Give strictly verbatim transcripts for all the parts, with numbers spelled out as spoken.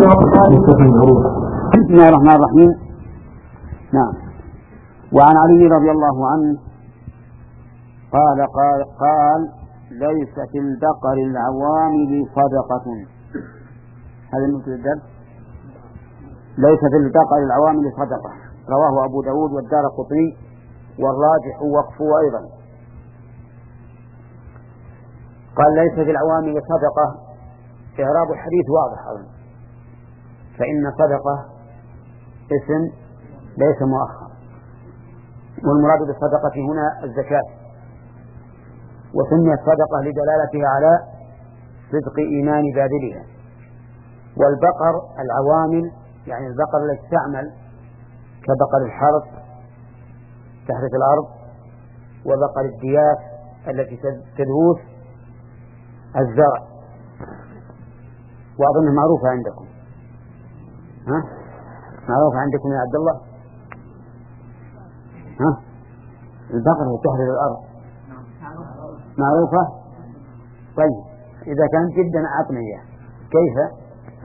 بسم الله الرحمن الرحيم. نعم. وعن علي رضي الله عنه قال قال, قال ليس في البقر العوامل صدقة. هذا المثل الدرس. ليس في البقر العوامل صدقة، رواه أبو داود والدارقطني، والراجح وقفه أيضا. قال ليس في العوامل صدقة، إعراب الحديث واضح أولا، فإن صدقة اسم ليس مؤخر، والمراد بالصدقة هنا الزكاة، وسميت صدقة لدلالتها على صدق إيمان باذلها. والبقر العوامل يعني البقر التي تعمل كبقر الحرث تحرث الأرض، وبقر الدياس التي تدوث الزرع، وأظنها معروفة عندكم. ها؟ معروفة عندكم يا عبد الله؟ ها؟ البقر هي تحرث الأرض معروفة؟ طيب إذا كانت جدا أعطني إياه. كيف؟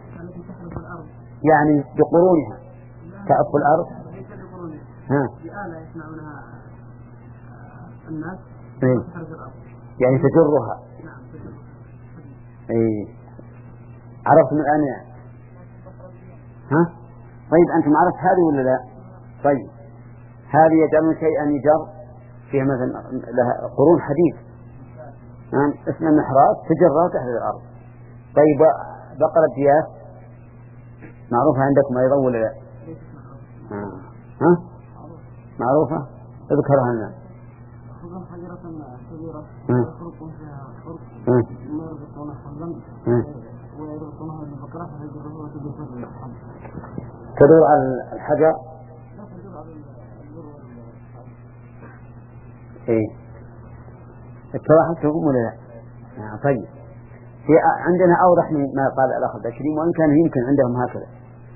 يعني بقرونها تعف الأرض. ها؟ بآلة يسمعونها الناس تحرث الأرض، يعني تجرها. نعم تجرها. إيه عرفتم الآن يعني. ها؟ طيب أنتم عرفت هذه ولا لا؟ طيب هذه يجعلون شيئا يجر فيها مثلا لها قرون حديد، نعم اسمها محراث تجرها تحت الأرض. طيب بقرة دياس معروفة عندكم أيضا ولا لا؟ ها؟ ها؟ معروفة؟ اذكرها لنا. خذوا حجرة كبيرة يخرقون فيها خرق ثم يربطونها حبلا ويربطونها بالبقرة فيجرها وتدور الحب. تدور على الحجر؟ لا تدور على الجر والحب. ايه اتضحت لكم ولا لا؟ آه طيب في عندنا أوضح من ما قال الأخ البشري، وإن كان يمكن عندهم هكذا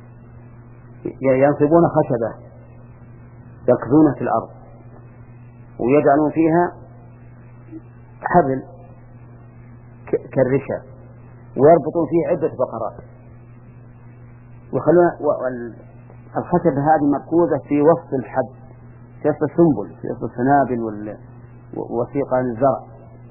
ينصبون خشبة يكذون في الأرض ويجعلون فيها حبل كالرشا ويربطون فيه عدة بقرات ويخلون الخشبة هذه مركوزة في وسط الحب، في وسط السنبل، في وسط السنابل ووثيقة للزرع.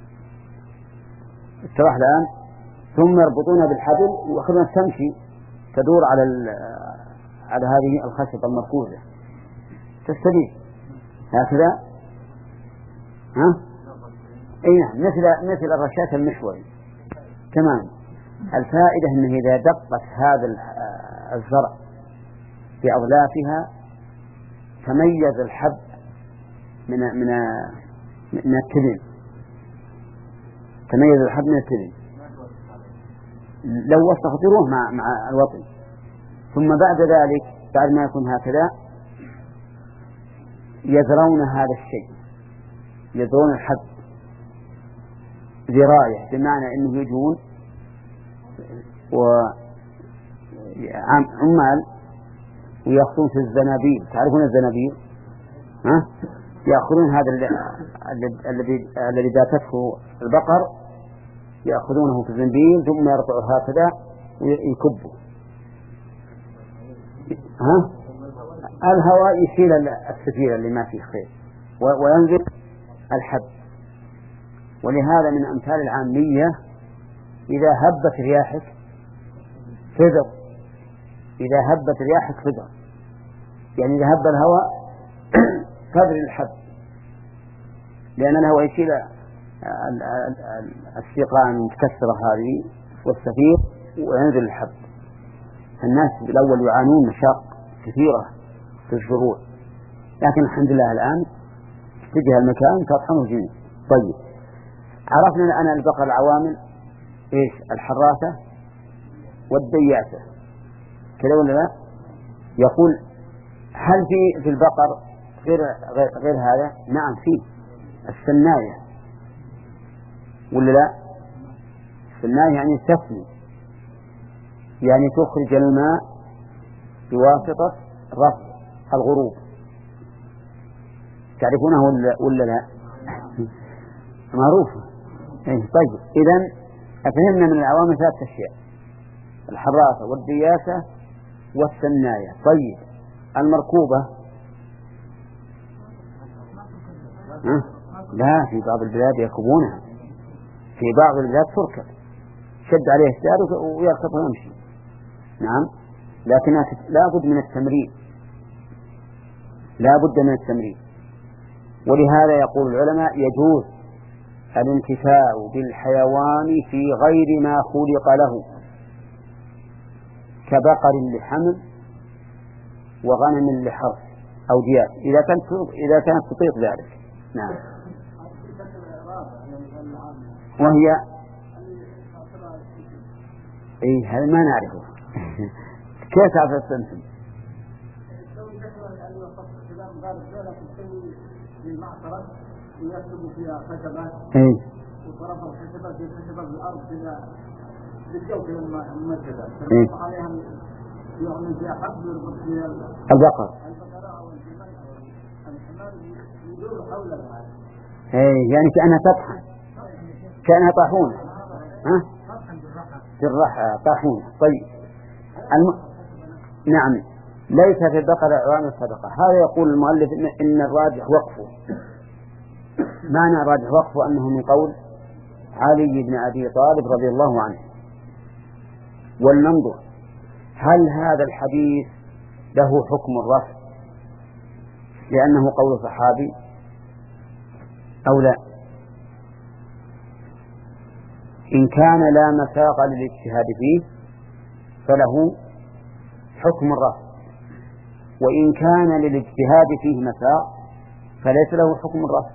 اتضح الآن. ثم يربطونها بالحبل ويخلونها تمشي تدور على على هذه الخشبة المركوزة تستدير هكذا. ها؟ اي نعم مثل مثل الرشاة المشوي تمام. الفائدة انه اذا دقت هذا الزرع بأظلافها تميز الحب من من من التبن، تميز الحب من التبن لو واستخدروه مع مع الوطن. ثم بعد ذلك بعد ما يكون هكذا يزرعون هذا الشيء، يزرعون الحب ذراية، بمعنى انه يجون وعمال ويأخذون في الزنابيل. تعرفون الزنابيل؟ ها؟ يأخذون هذا الذي الذي داتته البقر، يأخذونه في الزنبيل ثم يرفعوا هكذا ويكبوا. ها؟ الهواء يشيل السفير اللي ما فيه خير وينزل الحب. ولهذا من أمثال العامية إذا هبت رياحك فذر، إذا هبت رياحك فذر، يعني إذا هب الهواء فذر الحب، لأن الهواء يشيل السيقان المتكسرة هذه والسفير وينزل الحب. الناس بالأول يعانون مشاق كثيرة في الزروع، لكن الحمد لله الآن اتجه المكان تطحنه جميع. طيب عرفنا أن البقر العوامل إيش؟ الحراثة والدياسة كذا ولا لا؟ يقول هل في في البقر غير غير, غير هذا؟ نعم فيه السناية ولا لا؟ السناية يعني تسمي، يعني تخرج الماء بواسطة رفع الغروب. تعرفونه ولا, ولا لا؟ معروفة. طيب إذن أفهمنا من العوامل ثلاث أشياء. الحراسة والدياسة والثناية. طيب المركوبة أه؟ لا، في بعض البلاد يركبونها، في بعض البلاد تركب، شد عليه السير ويركب ويمشي. نعم، لكنها لا بد من التمرين، لا بد من التمرين. ولهذا يقول العلماء يجوز الانتفاع بالحيوان في غير ما خلق له، كبقر لحمل وغنم لحرث أو دياب، إذا كانت إذا كانت تطيق ذلك. نعم. وهي إيه هذا ما نعرفه. كيف تعرف أنتم؟ ويكتب فيها خشبات وطرف الخشبات في خشبات الأرض كذا بالجوف الممثلة تربط عليها يعني فيها حبل يربط فيها البقر البقرة أو الجمل أو الحمار يدور حول الغاية. إيه يعني كأنها تطحن، كأنها طاحون. ها؟ بالرحى طاحون. طيب الم... نعم، ليس في البقرة أعوان الصدقة. هذا يقول المؤلف إن, إن الراجح وقفه. معنى الراجح وقفه أنه من قول علي بن أبي طالب رضي الله عنه. ولننظر هل هذا الحديث له حكم الرفع لأنه قول صحابي أو لا. إن كان لا مساق للاجتهاد فيه فله حكم الرفع، وإن كان للاجتهاد فيه مساق فليس له حكم الرفع.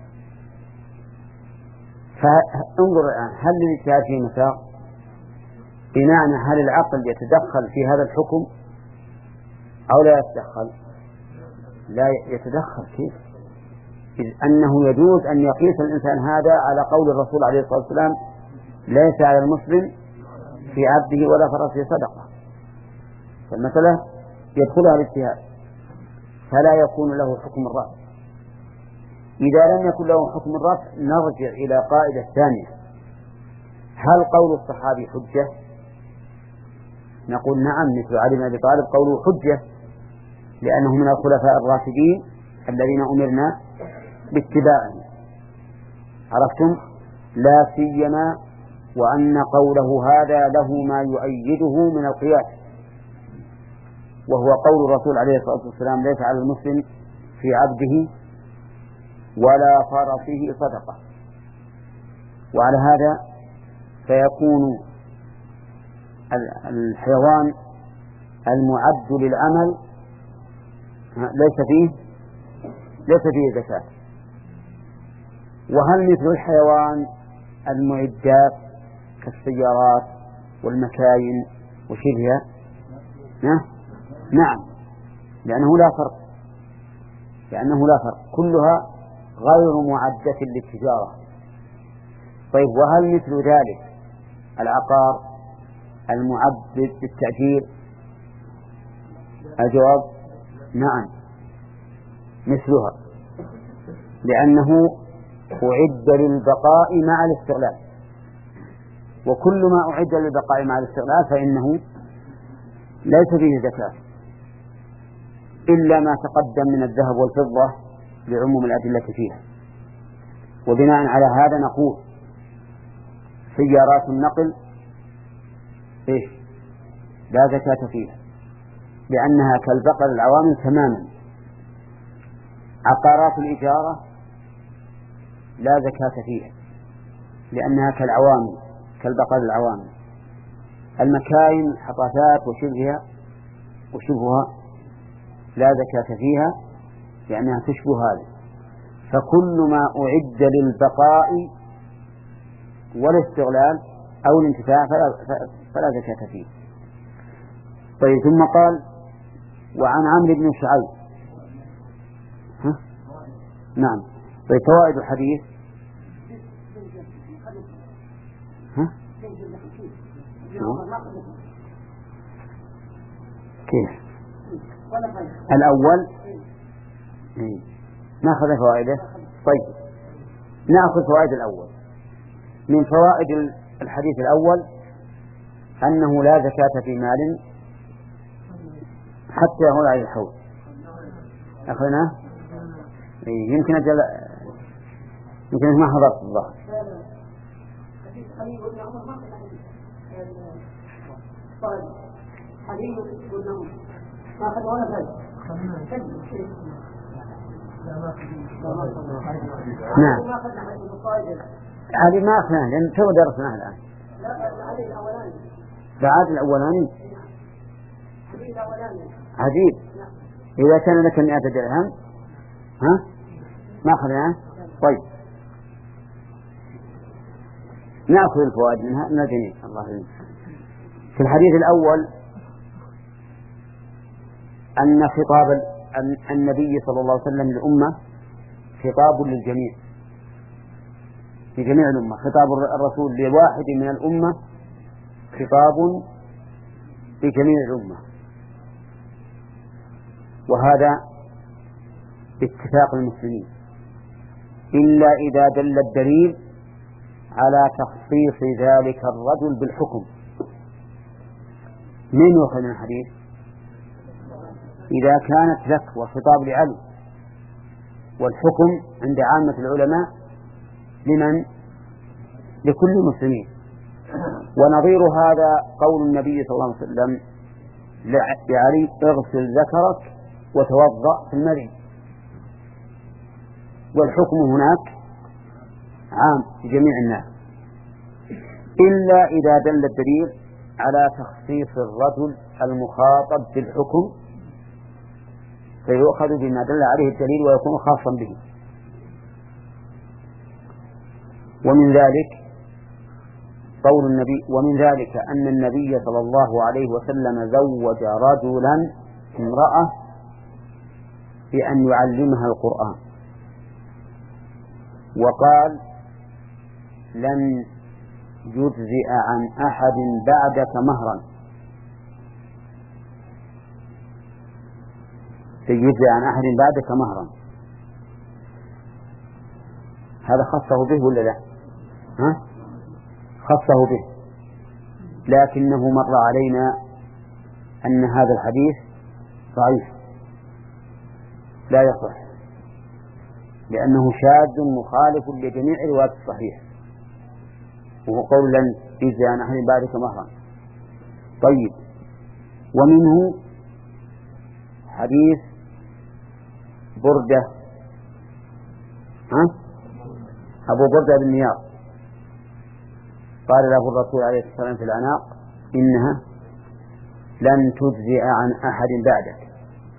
فانظر الآن، هل للاجتهاد فيه مساق؟ بمعنى هل العقل يتدخل في هذا الحكم أو لا يتدخل؟ لا يتدخل. كيف؟ إذ أنه يجوز أن يقيس الإنسان هذا على قول الرسول عليه الصلاة والسلام: ليس على المسلم في عبده ولا فرسه صدقة. فالمسألة يدخلها الاجتهاد، فلا يكون له حكم الرفع. إذا لم يكن له حكم الرفع نرجع إلى قاعدة ثانية: هل قول الصحابي حجة؟ نقول نعم، مثل علي بن أبي طالب قوله حجة، لأنه من الخلفاء الراشدين الذين أمرنا باتباعهم. عرفتم؟ لا سيما وأن قوله هذا له ما يؤيده من القياس، وهو قول الرسول عليه الصلاة والسلام: ليس على المسلم في عبده ولا فرسه صدقة. وعلى هذا فيكون الحيوان المعد للعمل ليس فيه ليس فيه زكاة. وهل مثل الحيوان المعدات كالسيارات والمكاين وشبهها؟ نعم، لأنه لا فرق لأنه لا فرق كلها غير معدة للتجارة. طيب وهل مثل ذلك العقار المعد للتأجير؟ الجواب نعم مثلها، لأنه أعد للبقاء مع الاستغلال، وكل ما أعد للبقاء مع الاستغلال فإنه ليس فيه زكاة إلا ما تقدم من الذهب والفضة لعموم الأدلة فيها. وبناء على هذا نقول سيارات النقل إيش؟ لا زكاة فيها لأنها كالبقر العوامل تماما. عقارات الإجارة لا زكاة فيها لأنها كالعوامل كالبقر العوامل. المكاين الحطافات وشبهها وشبهها لا زكاة فيها لأنها تشبه هذا. فكل ما أعد للبقاء والاستغلال أو الانتفاع فلا, فلا زكاة فيه. طيب ثم قال: وعن عمرو بن شعيب. ها؟ نعم. طيب فوائد الحديث. ها؟ كيف؟ الأول نأخذ فوائده. طيب نأخذ فوائد الأول. من فوائد الحديث الأول أنه لا زكاة في مال حتى يعود عليه الحول. أخذنا يمكن أجل يمكن ما حضرت الظهر. نعم هذه ما أخذناها لأن تو درسناها الآن. بعد الأولاني عجيب إذا كان لك مئة درهم ها ما أخذناه. طيب نأخذ الفوائد منها من الجميع. الله يعين. في الحديث الأول أن خطاب النبي صلى الله عليه وسلم للأمة خطاب للجميع في جميع الأمة. خطاب الرسول لواحد من الأمة خطاب في جميع الأمة، وهذا باتفاق المسلمين إلا إذا دل الدليل على تخصيص ذلك الرجل بالحكم. من يؤخذ من الحديث؟ إذا كانت لك وخطاب لعلي والحكم عند عامة العلماء لمن؟ لكل المسلمين. ونظير هذا قول النبي صلى الله عليه وسلم لعلي اغسل ذكرك وتوضأ في المريض، والحكم هناك عام في جميع الناس إلا إذا دل الدليل على تخصيص الرجل المخاطب بالحكم فيؤخذ بما دل عليه الدليل ويكون خاصا به. ومن ذلك قول النبي ومن ذلك أن النبي صلى الله عليه وسلم زوج رجلا امرأة بأن يعلمها القرآن، وقال لن يجزئ عن أحد بعدك مهرا، يجزئ عن أحد بعدك مهرا. هذا خصه به ولا لا؟ ها؟ خصه به، لكنه مر علينا أن هذا الحديث ضعيف لا يصح لأنه شاذ مخالف لجميع روايات الصحيح، وهو قول لن يجزئ عن أحد بعدك مهرا. طيب ومنه حديث بردة ها؟ أبو بردة بن نيار قال له الرسول عليه الصلاة والسلام في العناق إنها لن تجزئ عن أحد بعدك.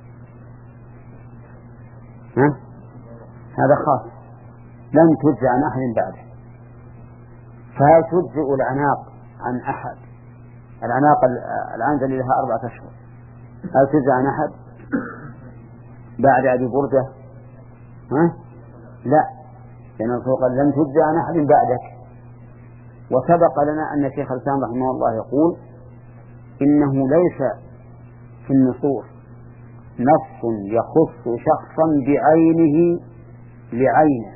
ها؟ هذا خاص، لن تجزئ عن أحد بعدك. فهل تجزئ العناق عن أحد؟ العناق العنزل لها أربعة أشهر، هل تجزئ عن أحد بعد أبي بردة؟ ها؟ لا، لأن الرسول قال لن تجزئ عن أحد بعدك. وسبق لنا أن شيخ الإسلام رحمه الله يقول إنه ليس في النصوص نص يخص شخصا بعينه لعينه،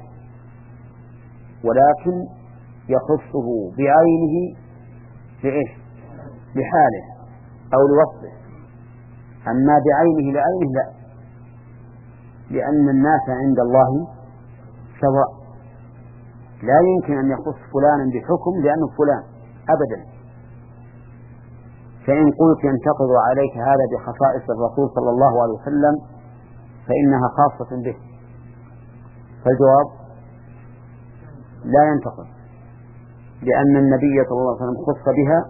ولكن يخصه بعينه لإيش؟ لحاله أو لوصفه. أما بعينه لعينه لا، لأن الناس عند الله سواء، لا يمكن أن يخص فلانا بحكم لأنه فلان أبدا. فإن قلت ينتقض عليك هذا بخصائص الرسول صلى الله عليه وسلم فإنها خاصة به، فالجواب لا ينتقض، لأن النبي صلى الله عليه وسلم خص بها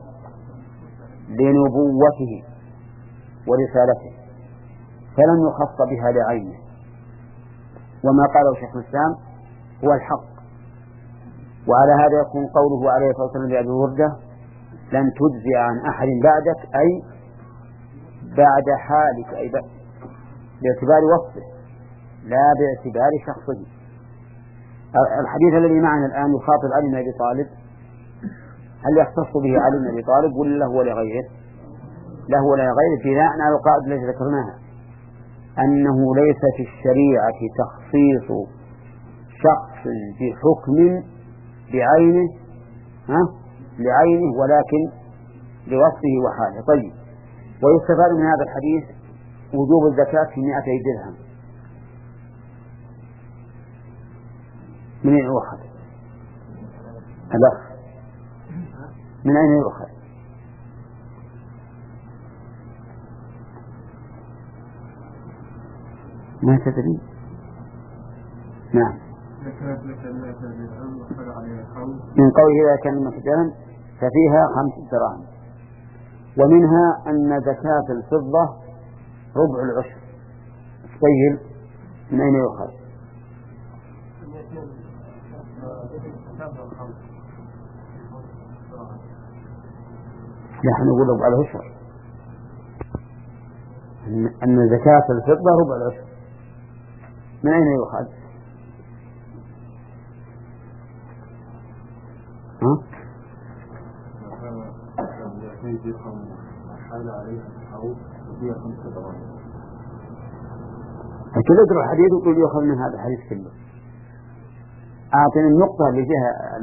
لنبوته ورسالته، فلم يخص بها لعينه. وما قاله شيخ الإسلام هو الحق. وعلى هذا يكون قوله عليه الصلاة والسلام لأبي بردة لن تجزئ عن أحد بعدك أي بعد حالك، أي باعتبار وصفه لا باعتبار شخصه. الحديث الذي معنا الآن يخاطب علي بن أبي طالب، هل يختص به علي بن أبي طالب ولا هو لغيره؟ له ولا لغيره، بناء على القاعدة التي ذكرناها أنه ليس في الشريعة تخصيص شخص بحكم بعينه ها؟ لعينه، ولكن لوصفه وحاله. طيب، ويستفاد من هذا الحديث وجوب الزكاة في مئتي درهم. من أين يؤخذ؟ الأخ، من أين يؤخذ؟ ما تدري؟ نعم. من قوله إذا كان مقدارا ففيها خمس دراهم. ومنها أن زكاة الفضة ربع العشر. طيب، من أين يؤخذ؟ نحن نقول ربع العشر، أن زكاة الفضة ربع العشر. من أين يؤخذ؟ ها؟ أكيد اقرأ الحديث وقل يؤخذ من هذا الحديث كله. أعطني النقطة اللي فيها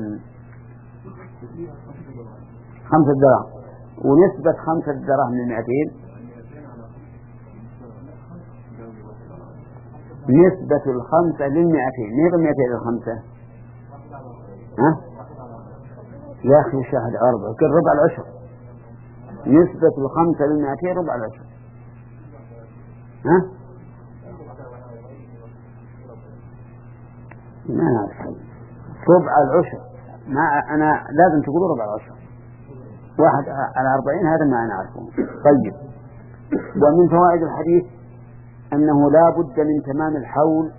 خمسة دراهم، ونسبة خمسة دراهم من مئتين، نسبة الخمسة للمئتين، مئة مئتين للخمسة. ها؟ يا أخي شاهد أربعة كل ربع العشر. نسبة الخمسة للمئتين ربع العشر. ها؟ ما نعرف ربع العشر. ما أنا لازم تقولوا ربع العشر. واحد على أربعين هذا ما نعرفه. طيب، ومن فوائد الحديث أنه لا بد من تمام الحول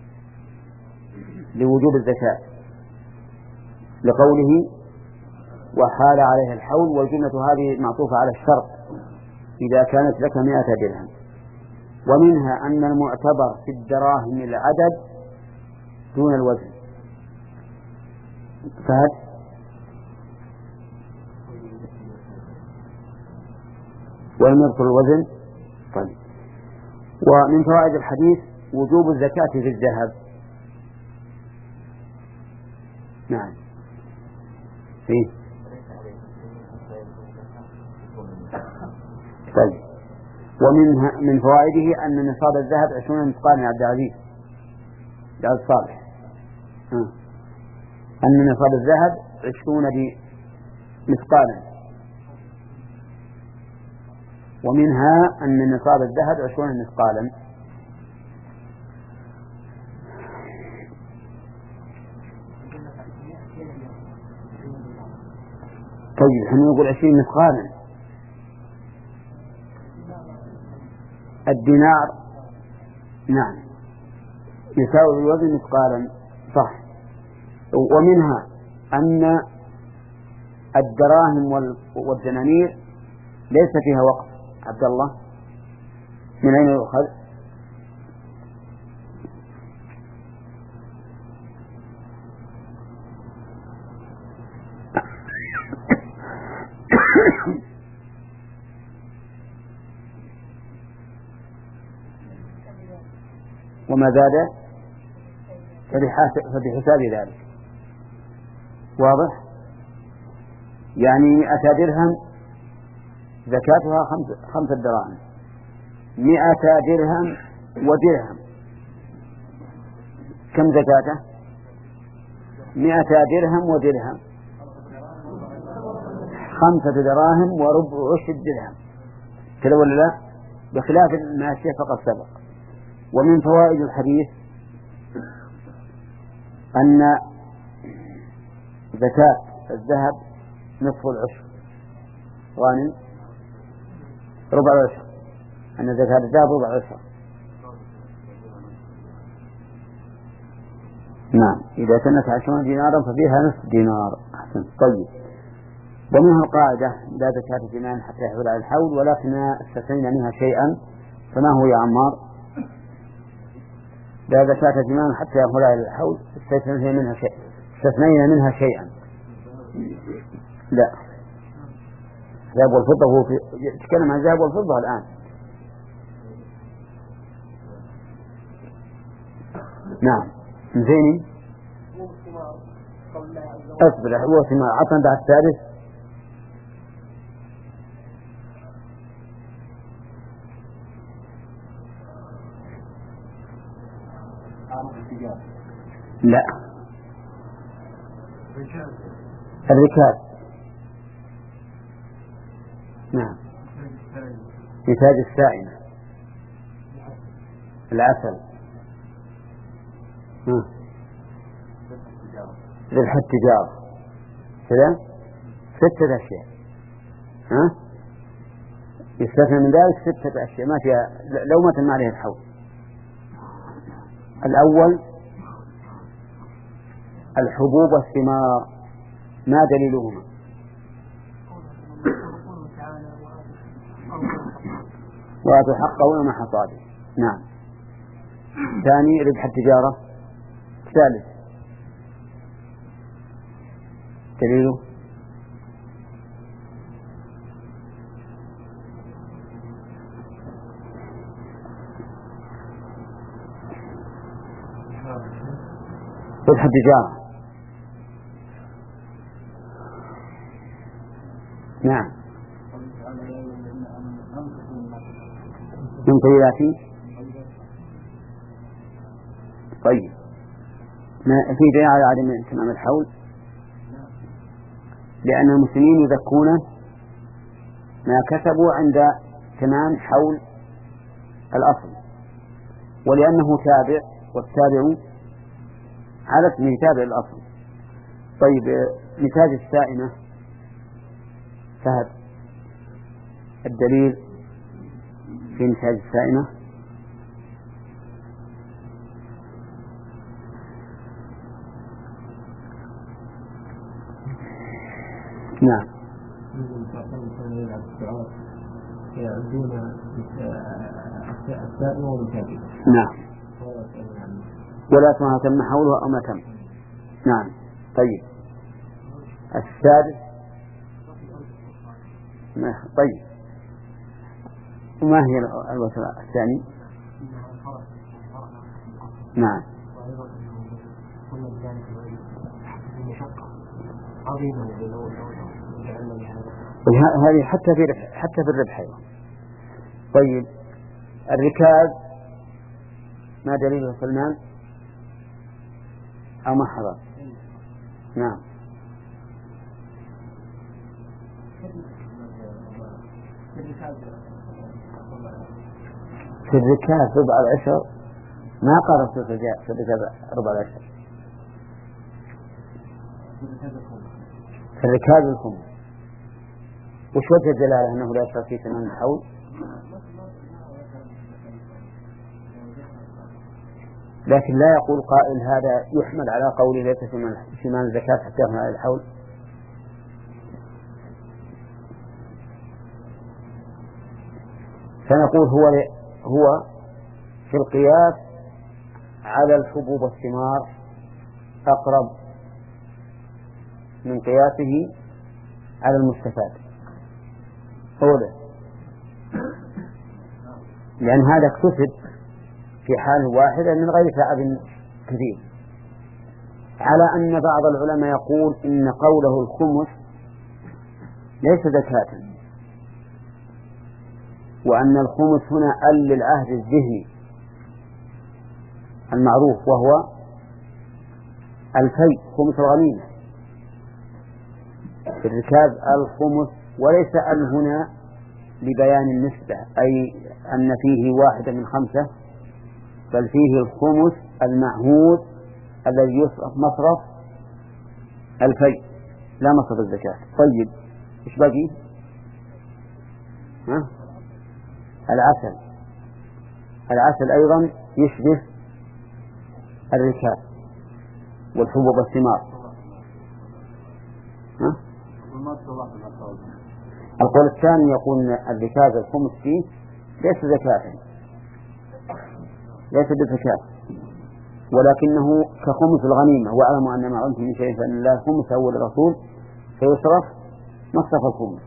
لوجوب الزكاة، لقوله وحال عليه الحول، والجملة هذه معطوفة على الشرط إذا كانت لك مئة درهم. ومنها أن المعتبر في الدراهم العدد دون الوزن. فهد ولم يذكر الوزن. طيب، ومن فوائد الحديث وجوب الزكاة في الذهب. نعم. فيه. طيب، ومنها من فوائده أن نصاب الذهب عشرون مثقالا يا عبد العزيز يا عبد الصالح. ها. أن نصاب الذهب عشرون مثقالا. ومنها أن نصاب الذهب عشرون مثقالا. طيب، احنا نقول عشرين مثقالا. الدينار نعم يساوي الوزن مثقالا، صح. ومنها أن الدراهم والدنانير ليس فيها وقف. عبد الله، من أين يؤخذ؟ وما زاد فبحساب ذلك. واضح؟ يعني مئة درهم زكاتها خمس خمسة دراهم. مئة درهم ودرهم كم زكاته؟ مئة درهم ودرهم خمسة دراهم وربع عشر درهم كذا ولا لا؟ بخلاف الماشية فقد سبق. ومن فوائد الحديث أن زكاة الذهب نصف العشر، غانم ربع العشر، أن زكاة الذهب ربع العشر. نعم، إذا كانت عشرون دينارا ففيها نصف دينار. أحسن. طيب، ومنها القاعدة لا زكاة في مال حتى يحول على الحول، ولكن استثنينا منها شيئا. فما هو يا عمار؟ لا زكاة في مال حتى يحول على الحول، استثنينا منها شيء استثنينا منها شيئا لا، الذهب والفضة. هو في يتكلم عن الذهب والفضة الآن. نعم. زيني أصبر. هو ثمار عطنا بعد الثالث. لا، الركاز. نعم. نتاج السائمة العسل. ربح التجارة كذا ستة أشياء. ها يستثنى من ذلك ستة أشياء ما فيها لو ما تم عليه الحول. الأول الحبوب والثمار. ما دليلهما؟ وآتوا حقه يوم حصاده. نعم. ثاني ربح التجارة. ثالث دليله ربح التجارة. نعم. من طيبات. طيب ما في دليل على عدم تمام الحول؟ لأن المسلمين يذكون ما كسبوا عند تمام حول الأصل، ولأنه تابع والتابع على اسمه تابع الأصل. طيب نتاج السائمة فهد الدليل في نتاج السائمة. نعم. يعدون السائمة والمتابعة. نعم. ولا اسمها تم حولها أو ما تم. نعم. طيب السادس. طيب وما هي الوتر الثاني؟ نعم. هذه حتى في ربح حتى في الربح. طيب الركاز ما دليله سلمان أو محرم؟ نعم. في الركاز ربع العشر ما قال في الركاز ربع العشر. في الركاز الخمس. وش وجه الدلالة أنه لا يشترك في تمام الحول؟ لكن لا يقول قائل هذا يحمل على قوله ليس في مال الزكاة حتى يحمل على الحول. فنقول هو هو في القياس على الحبوب والثمار أقرب من قياسه على المستفاد. هو ده، لأن هذا اكتسب في حال واحدة من غير تعب كثير. على أن بعض العلماء يقول إن قوله الخمس ليس زكاة، وأن الخمس هنا أل للعهد الذهني المعروف وهو الفيء خمس الغنيمة في الركاز الخمس، وليس أل هنا لبيان النسبة أي أن فيه واحدة من خمسة، بل فيه الخمس المعهود الذي يصرف مصرف الفيء لا مصرف الزكاة. طيب إيش باقي؟ ها؟ العسل. العسل أيضا يشبه الركاز والحبوب والثمار. ها؟ القول الثاني يقول الركاز الخمس فيه ليس زكاة، ليس بزكاة، ولكنه كخمس الغنيمة، واعلموا أن ما علمتم من شيء فإن الله خمسه هو الرسول فيصرف مصرف الخمس،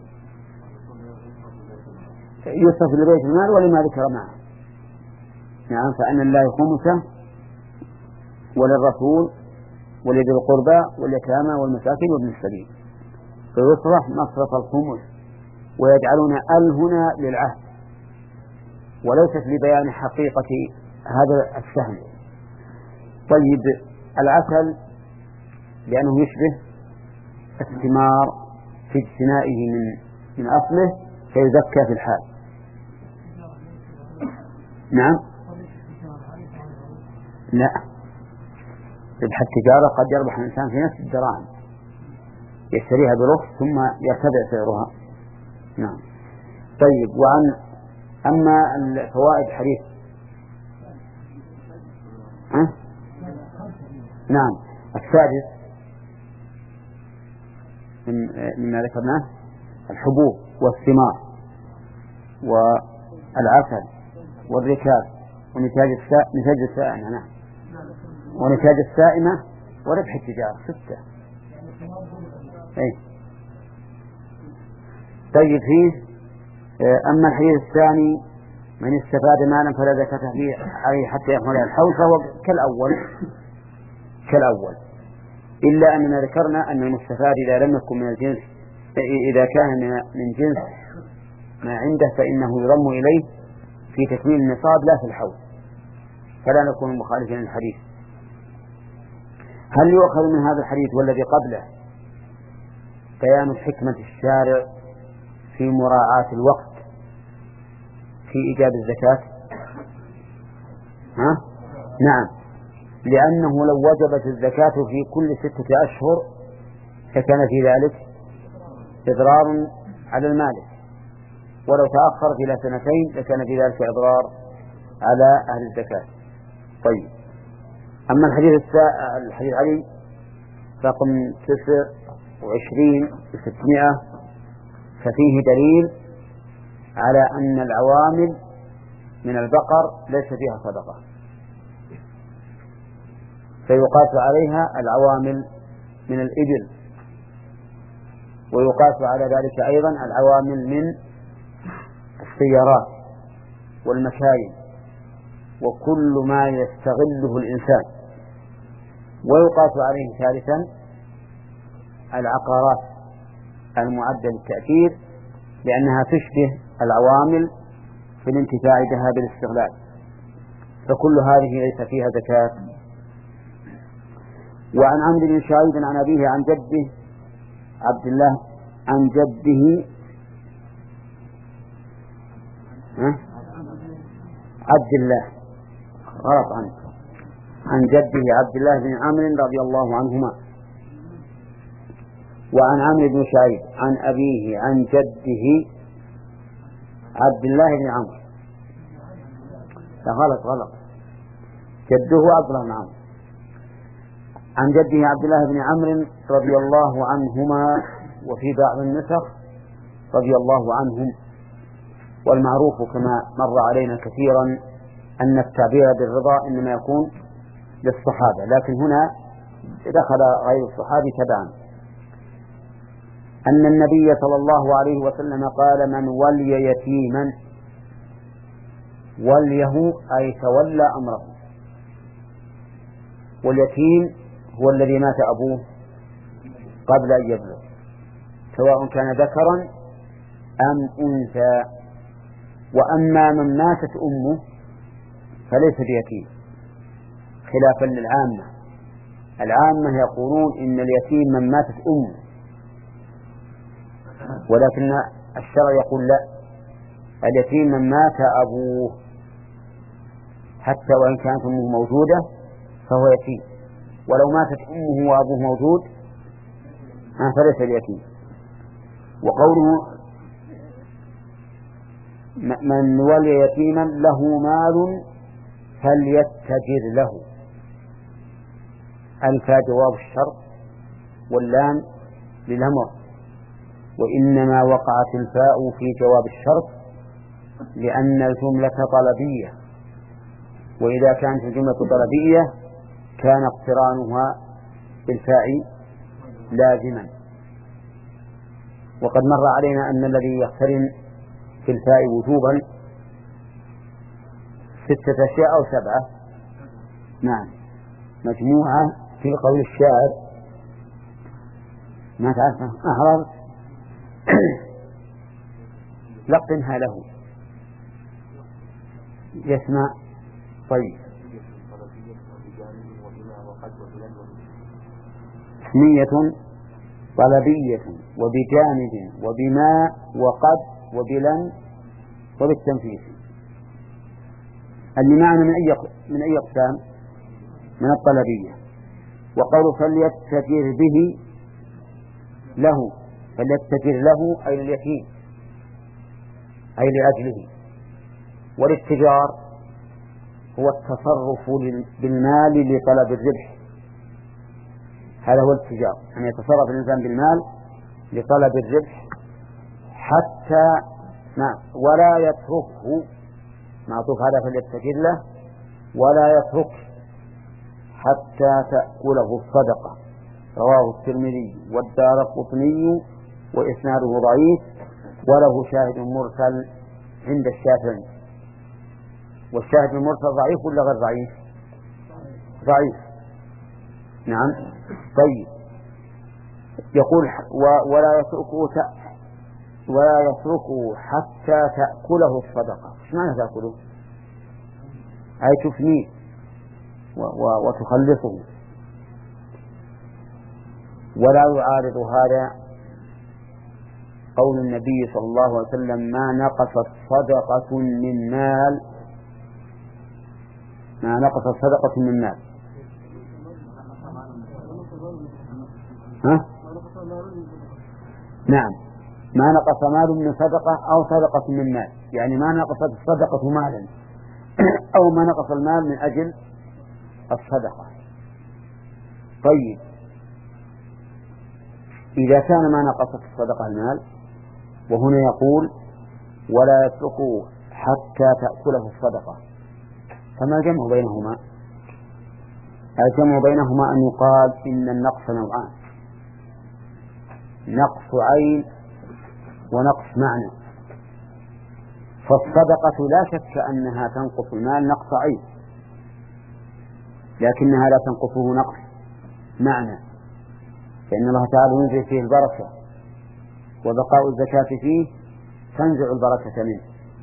يصرف لبيت المال ولما ذكر معه. نعم. فأن الله خمسه وللرسول ولذي القربى واليتامى والمساكين وابن السبيل، فيصرف مصرف الخمس، ويجعلون ال هنا للعهد وليست لبيان حقيقة هذا السهم. طيب العسل لأنه يشبه الثمار في اجتنائه من من أصله فيزكى في الحال. نعم. لا، ربح التجارة قد يربح الإنسان في نفس الدراهم يشتريها برخص ثم يرتفع سعرها. نعم. طيب، وعن أما الفوائد حديث أه؟ نعم. السادس مما ذكرناه الحبوب والثمار والعسل والركاب ونتاج نتاج السائمة. نعم. ونتاج السائمة وربح التجارة ستة. أي. طيب، فيه أما الحديث الثاني من استفاد مالا فلا زكاة فيه عليه حتى يحمل الحول فهو كالأول كالأول إلا أننا ذكرنا أن المستفاد إذا لم يكن من الجنس إذا كان من جنس ما عنده فإنه يضم إليه في تكميل النصاب لا في الحول، فلا نكون مخالفين للحديث. هل يؤخذ من هذا الحديث والذي قبله بيان حكمة الشارع في مراعاة الوقت في إيجاب الزكاة؟ ها؟ نعم، لأنه لو وجبت الزكاة في كل ستة أشهر فكان في ذلك إضرار على المالك، ولو تأخر إلى سنتين لكان في ذلك إضرار على أهل الزكاة. طيب، أما الحديث الحديث علي رقم تسع وعشرين وستمائة ففيه دليل على أن العوامل من البقر ليس فيها صدقة، فيقاس عليها العوامل من الإبل، ويقاس على ذلك أيضا العوامل من السيارات والمكاين وكل ما يستغله الإنسان، ويقاس عليه ثالثا العقارات المعدة للتأثير لأنها تشبه العوامل في الانتفاع بها بالاستغلال، فكل هذه ليس فيها زكاة. وعن عمرو بن شعيب عن أبيه عن جده عبد الله عن جده ها؟ عبد الله غلط عنه عن جده عبد الله بن عمرو رضي الله عنهما. وعن عمرو بن شعيب عن أبيه عن جده عبد الله بن عمرو لا غلط غلط جده عبد الله بن عمرو عن جده عبد الله بن عمرو رضي الله عنهما، وفي بعض النسخ رضي الله عنهم. والمعروف كما مر علينا كثيرا أن التعبير بالرضا إنما يكون للصحابة، لكن هنا دخل غير الصحابي تبعا. أن النبي صلى الله عليه وسلم قال: من ولي يتيما، وليه أي تولى أمره، واليتيم هو الذي مات أبوه قبل أن يبلغ، سواء كان ذكرا أم أنثى. وأما من ماتت أمه فليس بيتيم، خلافا للعامة. العامة يقولون إن اليتيم من ماتت أمه، ولكن الشرع يقول لا، اليتيم من مات أبوه حتى وإن كانت أمه موجودة فهو يتيم، ولو ماتت أمه وأبوه موجود فليس اليتيم. وقوله من ولي يتيما له مال فليتجر له، الفاء جواب الشرط واللام للأمر، وإنما وقعت الفاء في جواب الشرط لأن الجملة طلبية، وإذا كانت الجملة طلبية كان اقترانها بالفاء لازما. وقد مر علينا أن الذي يقترن في الفاء وجوبا ستة أشياء أو سبعة. نعم، مجموعة في قول الشاعر ما تعرفها أحرار لقنها له يسمع. طيب، تثنية طلبية وبجانب وبما وقد وبلن وبالتنفيذ. اللي معنا من أي من أي أقسام؟ من الطلبية. وقول فليستجر به له، فليستجر له أي اليتيم أي لأجله. والاستجار هو التصرف بالمال لطلب الربح، هذا هو الاستجار، أن يتصرف الإنسان بالمال لطلب الربح حتى نعم ولا يتركه، معطوف هذا فليستجر له، ولا يترك حتى تأكله الصدقة. رواه الترمذي والدارقطني وإسناده ضعيف وله شاهد مرسل عند الشافعي. والشاهد المرسل ضعيف ولا غير ضعيف؟ ضعيف. نعم. طيب يقول ولا يتركه ولا يتركه حتى تأكله الصدقة. ايش معنى تأكله؟ أي تفنيه وتخلصه. ولا يعارض هذا قول النبي صلى الله عليه وسلم ما نقصت صدقة من مال ما نقصت صدقة من مال ها؟ نعم ما نقص مال من صدقة أو صدقة من مال، يعني ما نقصت الصدقة مالا أو ما نقص المال من أجل الصدقة. طيب إذا كان ما نقصت الصدقة المال، وهنا يقول ولا يتركه حتى تأكله الصدقة، فما الجمع بينهما؟ الجمع بينهما أن يقال إن النقص نوعان، نقص عين ونقص معنى. فالصدقة لا شك أنها تنقص المال نقص عين، لكنها لا تنقصه نقص معنى، فإن الله تعالى ينزل فيه البركة، وبقاء الزكاة فيه تنزع البركة منه.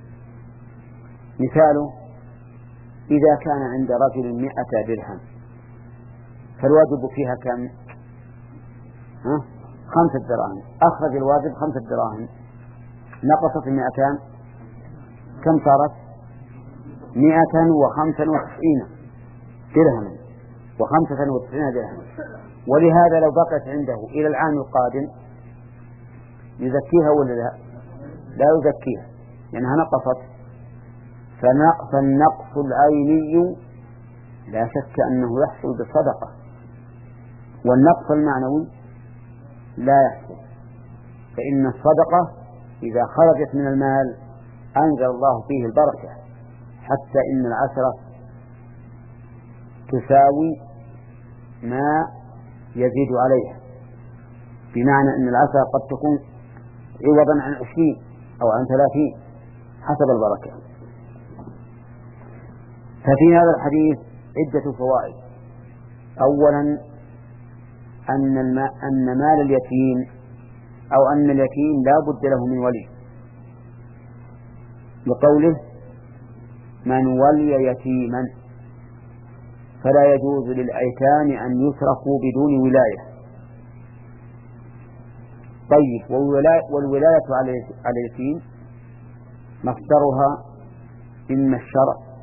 مثاله إذا كان عند رجل مئة درهم فالواجب فيها كم؟ ها؟ خمسة دراهم. أخرج الواجب خمسة دراهم، نقصت المئتان كم صارت؟ مئة وخمسة وتسعين درهما وخمسة وتسعين درهما. ولهذا لو بقت عنده إلى العام القادم يزكيها ولا لا؟ لا يزكيها لأنها يعني نقصت. فالنقص العيني لا شك أنه يحصل بالصدقة، والنقص المعنوي لا يحصل، فإن الصدقة إذا خرجت من المال أنزل الله فيه البركة، حتى إن العشرة تساوي ما يزيد عليها، بمعنى أن العشرة قد تكون عوضا عن عشرين أو عن ثلاثين حسب البركة. ففي هذا الحديث عدة فوائد. أولا أن أن مال اليتيم أو أن اليتيم لا بد له من ولي، لقوله من ولي يتيما، فلا يجوز للأيتام أن يتركوا بدون ولاية. طيب والولاية على اليتيم مصدرها إما الشرع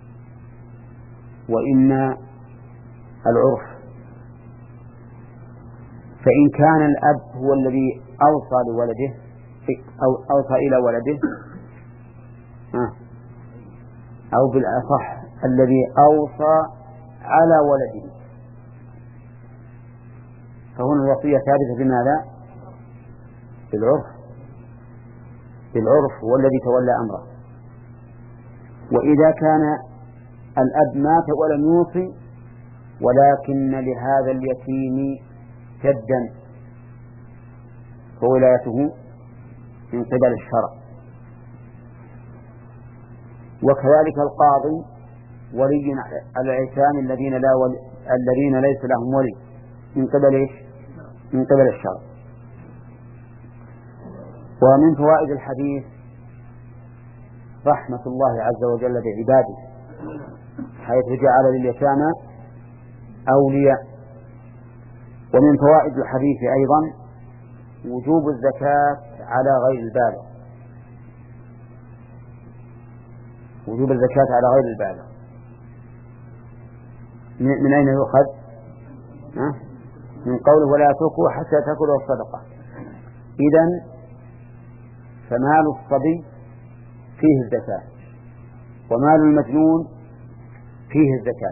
وإما العرف. فإن كان الأب هو الذي أوصى لولده أو أوصى إلى ولده أو بالأصح الذي أوصى على ولده، فهنا الوصية ثابتة بماذا؟ بالعرف، بالعرف هو الذي تولى أمره. وإذا كان الأب مات ولم يوصي ولكن لهذا اليتيم جدا فولايته من قبل الشرع. وكذلك القاضي ولي الأيتام الذين لا ولي الذين ليس لهم ولي من قبل إيش؟ من قبل الشرع. ومن فوائد الحديث رحمة الله عز وجل بعباده، حيث جعل لليتامى أولياء ومن فوائد الحديث أيضا وجوب الزكاة على غير البالغ، وجوب الزكاة على غير البالغ. من أين يؤخذ؟ من قوله ولا تأكلوا حتى تأكلوا الصدقة. إذن فمال الصبي فيه الزكاة، ومال المجنون فيه الزكاة.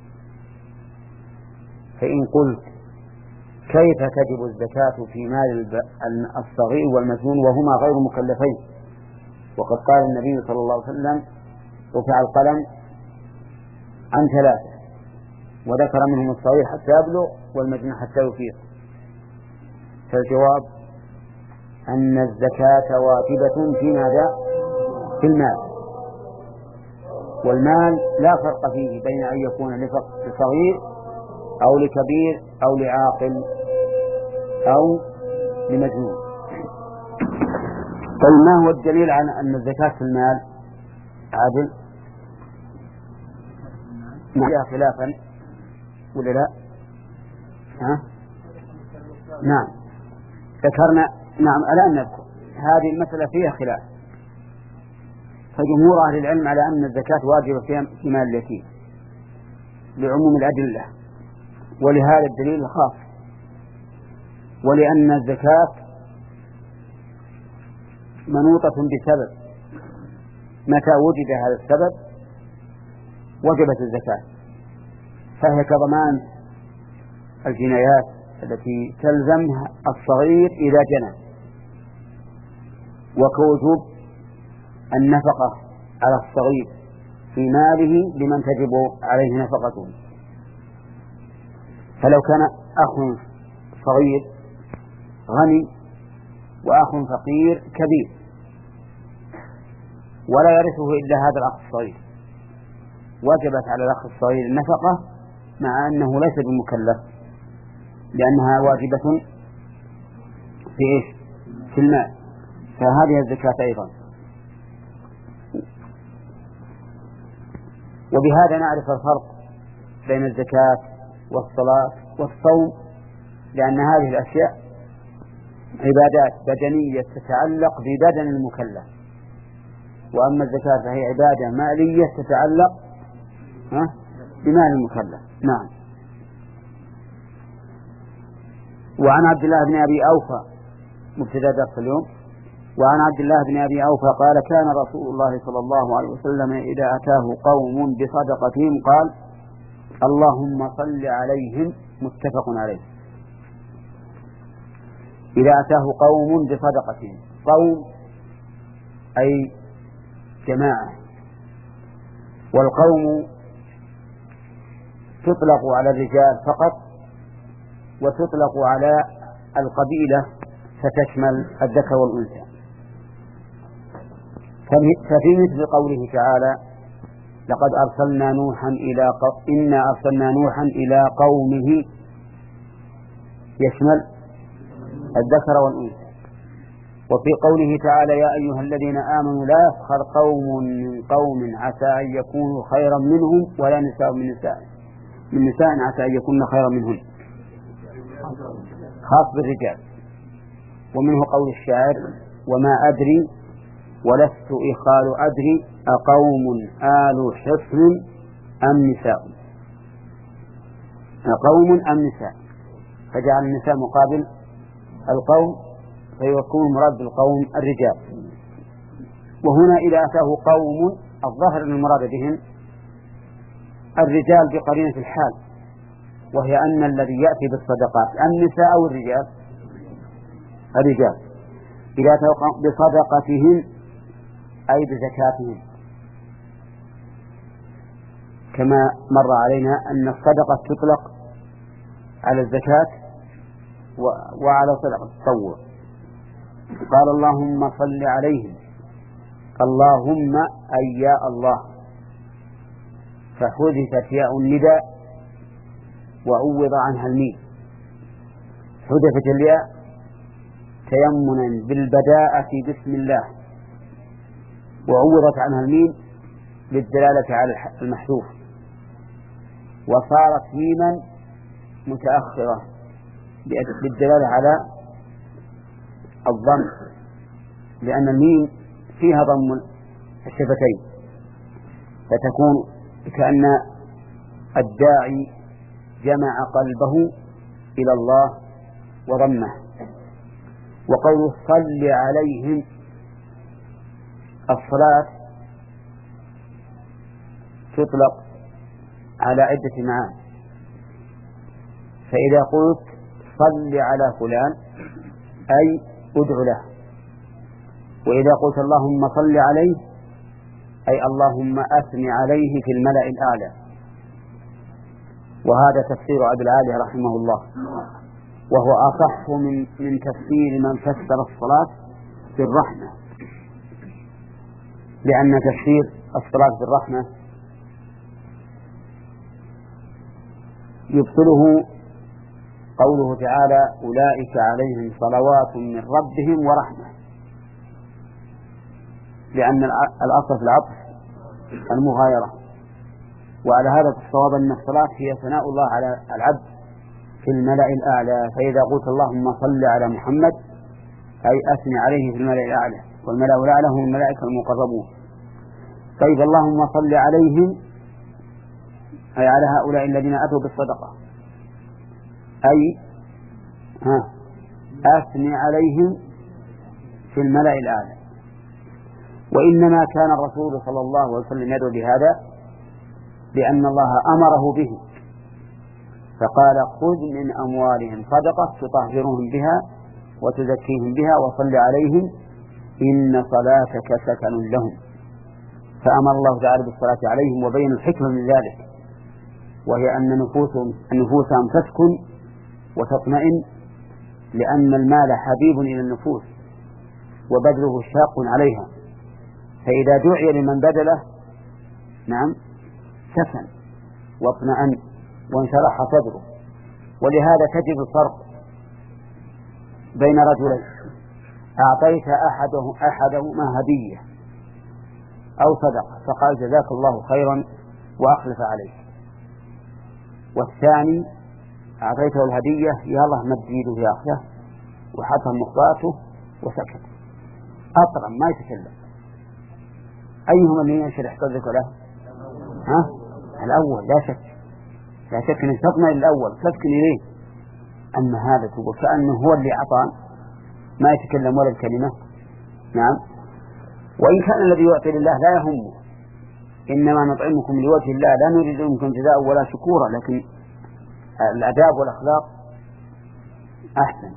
فإن قلت كيف تجب الزكاة في مال الصغير والمجنون وهما غير مكلفين، وقد قال النبي صلى الله عليه وسلم رفع القلم عن ثلاثة وذكر منهم الصغير حتى يبلغ والمجنون حتى يفيق. فالجواب أن الزكاة واجبة في ماذا؟ في المال، والمال لا فرق فيه بين أن يكون لصغير أو لكبير أو لعاقل أو لمجنون. طيب ما هو الدليل على أن الزكاة في المال عادل؟ فيها خلافا ولا لا؟ ها؟ نعم ذكرنا. نعم الآن نذكر هذه المسألة فيها خلاف. فجمهور أهل العلم على أن الزكاة واجبة في مال اليتيم لعموم الأدلة، ولهذا الدليل الخاص، ولأن الزكاة منوطة بسبب، متى وجد هذا السبب وجبت الزكاة، فهي كضمان الجنايات التي تلزمها الصغير إذا جنى، وكوجوب النفقة على الصغير في ماله لمن تجب عليه نفقته. فلو كان أخ صغير غني وأخ فقير كبير ولا يرثه إلا هذا الأخ الصغير، وجبت على الأخ الصغير النفقة مع أنه ليس بمكلف، لأنها واجبة في إيش؟ في المال. فهذه الزكاة أيضا. وبهذا نعرف الفرق بين الزكاة والصلاة والصوم، لأن هذه الأشياء عبادات بدنية تتعلق ببدن المكلف، وأما الزكاة فهي عبادة مالية تتعلق بمال المكلف. نعم. وعن عبد الله بن أبي أوفى مبتدأ درس اليوم. وعن عبد الله بن أبي أوفى قال كان رسول الله صلى الله عليه وسلم إذا أتاه قوم بصدقتهم قال اللهم صل عليهم، متفق عليه. إذا أتاه قوم بصدقتهم، قوم أي جماعة، والقوم تطلق على الرجال فقط وتطلق على القبيلة فتشمل الذكر والأنثى. ففي مثل قوله تعالى لقد أرسلنا نوحا إلى قوم إنا أرسلنا نوحا إلى قومه يشمل الذكر والأنثى. وفي قوله تعالى يا أيها الذين آمنوا لا يسخر قوم من قوم عسى أن يكونوا خيرا منهم ولا نساء من نساء من نساء عسى أن يكون خيرا منهن، خاص بالرجال. ومنه قول الشاعر وما أدري ولست إخال أدري أقوم آل حصن أم نساء، أقوم أم نساء، فجعل النساء مقابل القوم فيكون مراد بالقوم الرجال. وهنا إذا أتاه قوم الظاهر أن المراد بهم الرجال بقرينة الحال، وهي أن الذي يأتي بالصدقات النساء أو الرجال؟ الرجال. إذا أتوا بصدقتهم أي بزكاتهم، كما مر علينا أن الصدقة تطلق على الزكاة وعلى صدقة التطوع. قال اللهم صل عليهم، اللهم أي يا الله، فحذفت ياء النداء وعوض عنها الميم. حذفت الياء تيمنا بالبداءة بسم الله، وعوضت عنها الميم للدلالة على المحذوف، وصارت ميما متأخرة بالدلالة على الضم، لأن الميم فيها ضم الشفتين، فتكون كأن الداعي جمع قلبه إلى الله وضمه. وقوله صل عليهم، الصلاة تطلق على عدة معاني، فإذا قلت صل على فلان أي ادع له، وإذا قلت اللهم صل عليه أي اللهم أثن عليه في الملأ الأعلى. وهذا تفسير أبي العالي رحمه الله، وهو أصح من من تفسير من فسر الصلاة بالرحمة، لأن تفسير الصلاة بالرحمة يبطله قوله تعالى أولئك عليهم صلوات من ربهم ورحمة، لأن الأصل في العطف المغايرة. وعلى هذا الصواب أن الصلاة هي ثناء الله على العبد في الملأ الأعلى، فإذا قلت اللهم صل على محمد أي أثني عليه في الملأ الأعلى، والملأ الأعلى هم الملائكة المقربون. طيب اللهم صل عليهم أي على هؤلاء الذين أتوا بالصدقة، أي ها أثني عليهم في الملأ الأعلى. وإنما كان الرسول صلى الله عليه وسلم يدعو بهذا لأن الله أمره به، فقال خذ من أموالهم صدقة تطهرهم بها وتزكيهم بها وصل عليهم إن صلاتك سكن لهم، فأمر الله تعالى بالصلاة عليهم وبين الحكمة من ذلك، وهي أن نفوسهم نفوسهم تسكن وتطمئن، لأن المال حبيب إلى النفوس وبذله شاق عليها، فإذا دعي لمن بذله نعم سكن واطمئن وانشرح صدره. ولهذا تجد الفرق بين رجلين أعطيت أحده أحدهما هدية أو صدقة فقال جزاك الله خيرا وأخلف عليك، والثاني أعطيته الهدية يا الله مد يده يأخذه وحطها مخباته وسكت أطرا ما يتكلم. أيهما اللي ينشرح صدرك له؟ ها؟ الأول لا شك، لا شك أن تطمئن الأول تسكن إليه. أما هذا تقول كأنه هو اللي أعطان ما يتكلم ولا الكلمة. نعم. وإن كان الذي يعطي لله لا يهمه، إنما نطعمكم لوجه الله لا نريد منكم جزاء ولا شكورا، لكن الأداب والأخلاق أحسن.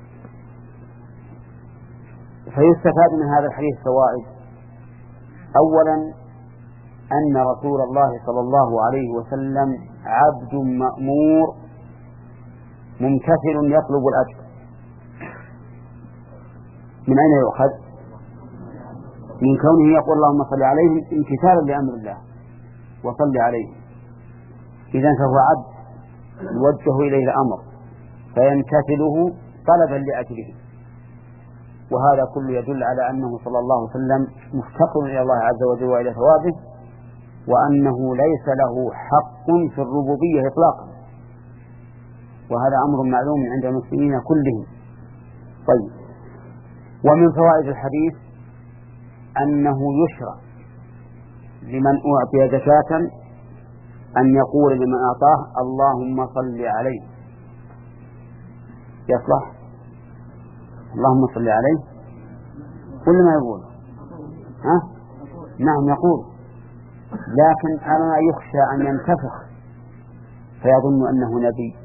فيستفاد من هذا الحديث فوائد. أولا أن رسول الله صلى الله عليه وسلم عبد مأمور ممتثل يطلب الأجر. من أين يؤخذ؟ من كونه يقول اللهم صل عليهم امتثالا لأمر الله وصل عليهم، إذن فهو عبد يوجه إليه الأمر فيمتثله طلبا لأجله. وهذا كله يدل على أنه صلى الله عليه وسلم مفتقر إلى الله عز وجل وإلى ثوابه، وأنه ليس له حق في الربوبية إطلاقا، وهذا أمر معلوم عند المسلمين كلهم. طيب، ومن فوائد الحديث أنه يشرع لمن أعطي زكاة أن يقول لمن أعطاه اللهم صل عليه، يصلح اللهم صل عليه كل ما يقول ها؟ نعم يقول، لكن أنا يخشى أن ينتفخ فيظن أنه نبي.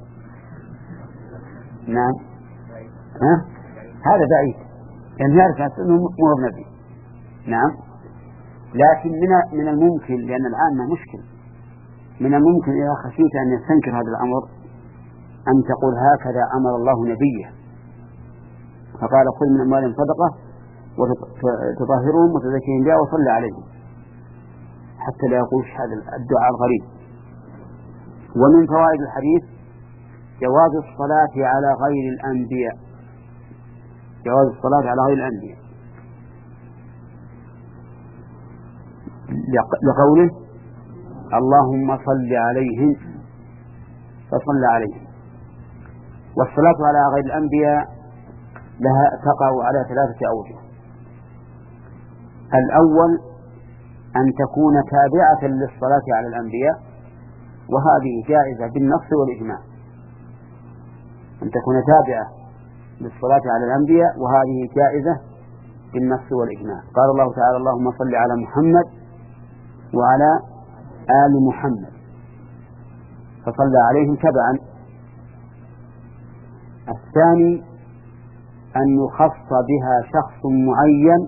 نعم ها؟ هذا بعيد، يعني يعرف أنه مو نبي. نعم، لكن من من الممكن، لأن العامة مشكل، من الممكن إذا خشيت أن يستنكر هذا الأمر أن تقول هكذا أمر الله نبيه، فقال خذ من أموالهم صدقة وتطهرهم وتزكيهم بها وصل عليهم، حتى لا يقول هذا الدعاء الغريب. ومن فوائد الحديث جواز الصلاة على غير الأنبياء، جواز الصلاة على غير الأنبياء لقوله اللهم صل عليهم فصل عليهم. والصلاة على غير الأنبياء لها تقع على ثلاثة أوجه. الأول أن تكون تابعة للصلاة على الأنبياء، وهذه جائزة بالنص والإجماع، أن تكون تابعة للصلاة على الأنبياء وهذه جائزة بالنص والإجماع. قال الله تعالى: اللهم صل على محمد وعلى آل محمد، فصلى عليهم تبعا. الثاني أن يخص بها شخص معين،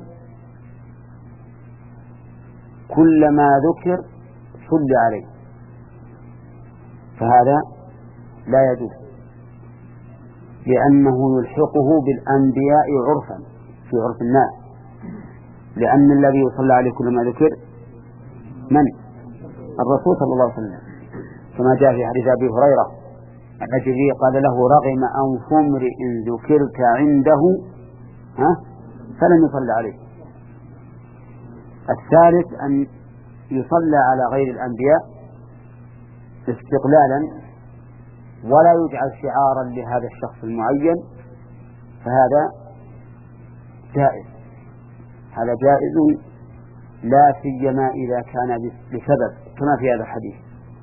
كلما ذكر صلى عليه، فهذا لا يجوز، لأنه يلحقه بالأنبياء عرفا في عرف الناس، لأن الذي يصلى عليه كلما ذكر من؟ الرسول صلى الله عليه وسلم، كما جاء في حديث أبي هريرة الذي قال له: رغم أنف امرئ ذكرت عنده ها فلم يصلى عليه. الثالث أن يصلى على غير الأنبياء استقلالا، ولا يجعل شعارا لهذا الشخص المعين، فهذا جائز، هذا جائز لا سيما إذا كان بسبب، كما في هذا الحديث.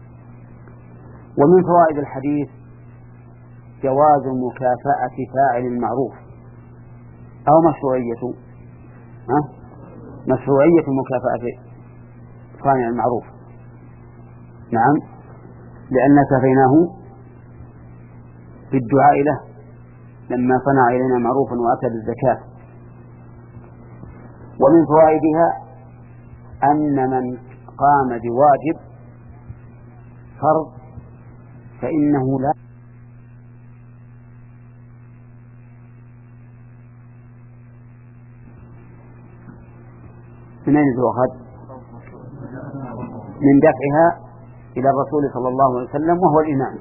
ومن فوائد الحديث جواز مكافأة فاعل المعروف أو مشروعية ها؟ مشروعية مكافأة صانع المعروف. نعم، لأن كفيناه بالدعاء له لما صنع إلينا معروفا وأتى بالزكاة. ومن فوائدها أن من قام بواجب فرض فإنه لا من أين تؤخذ؟ من دفعها إلى الرسول صلى الله عليه وسلم وهو الإمام.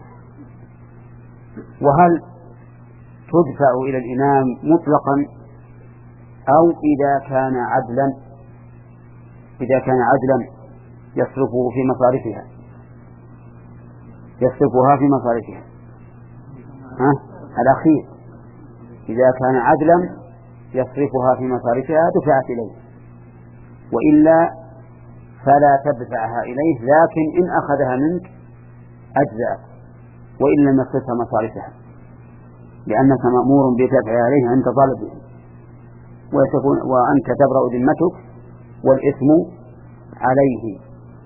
وهل تدفع إلى الإمام مطلقا أو إذا كان عدلا؟ إذا كان عدلا يصرفه في مصارفها يصرفها في مصارفها ها؟ الأخير إذا كان عدلا يصرفها في مصارفها دفعت إليه، وإلا فلا تدفعها إليه، لكن إن أخذها منك أجزأت وإن لم يصرفها مصارفها، لأنك مأمور بدفعها عليه عند طلبه، وتكون وأنت تبرأ ذمتك والإثم عليه.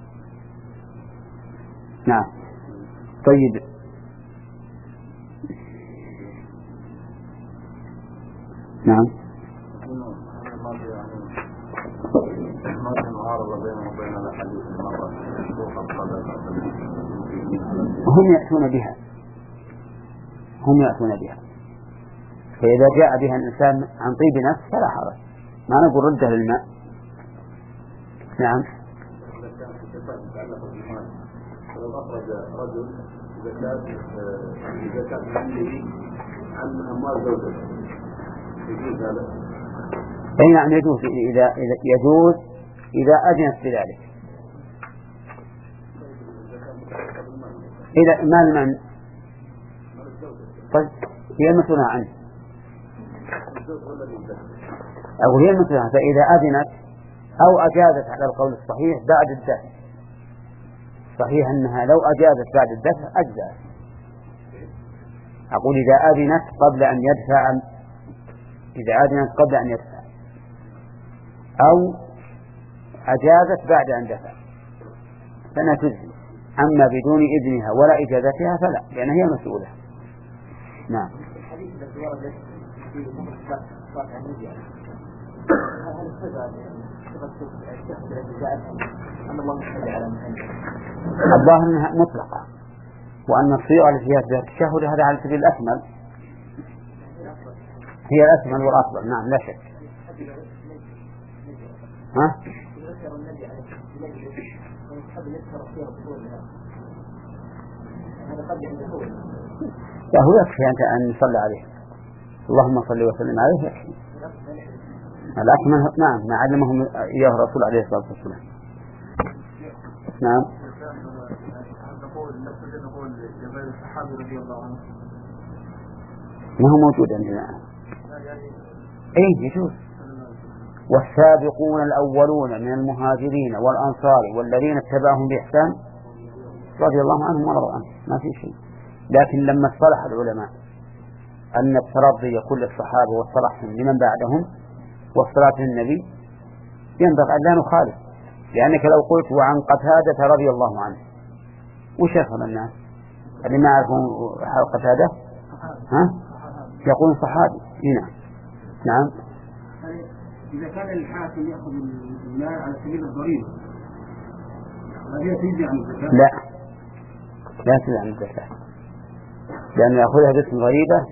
نعم. طيب، نعم. هم يأتون بها هم يأتون بها فإذا جاء بها الإنسان عن طيب نفس فلا حرج، ما نقول رده للماء. نعم. لو أخرج رجل زكاة زكاة عن أموال زوجته يجوز هذا؟ أي نعم يجوز، إذا إذا يجوز إذا أذنت بذلك. إذا مال من؟ طيب هي المسؤولة عنه أو هي المسؤولة، فإذا أذنت أو أجازت على القول الصحيح بعد الدفع، صحيح أنها لو أجازت بعد الدفع أجزأت. أقول إذا أذنت قبل أن يدفع، إذا أذنت قبل أن يدفع أو أجازت بعد أن دفع فلا تجزي، أما بدون إذنها ولا إجازتها فلا، لأن هي مسؤولة. نعم. الظاهر أنها مطلقة، وأن الصيغة التي فيها التشهد هذا على سبيل الأكمل، هي الأكمل والأفضل. نعم لا شك. ها؟ لا هو يكفي أنت أن يصلي عليه، اللهم صل وسلم عليه يكفي. الأكمل نعم ما علمهم إياه الرسول عليه الصلاة والسلام. نعم. ما هو موجود عندنا. أي يجوز. والسابقون الأولون من المهاجرين والأنصار والذين اتبعهم بإحسان رضي الله عنهم ورضوا عنه، ما في شيء. لكن لما اصطلح العلماء أن الترضي يكون للصحابة والصلاح لمن بعدهم والصلاة للنبي ينبغي أن لا نخالف، لأنك لو قلت وعن قتادة رضي الله عنه وش يفهم الناس اللي ما يعرفون حال قتادة؟ ها؟ يقول صحابي. هنا نعم. إذا كان الحاكم يأخذ المال على سبيل الضريبة هذه تجزي عن الزكاة؟ لا لا تجزي عن الزكاة، لأن يأخذها باسم ضريبة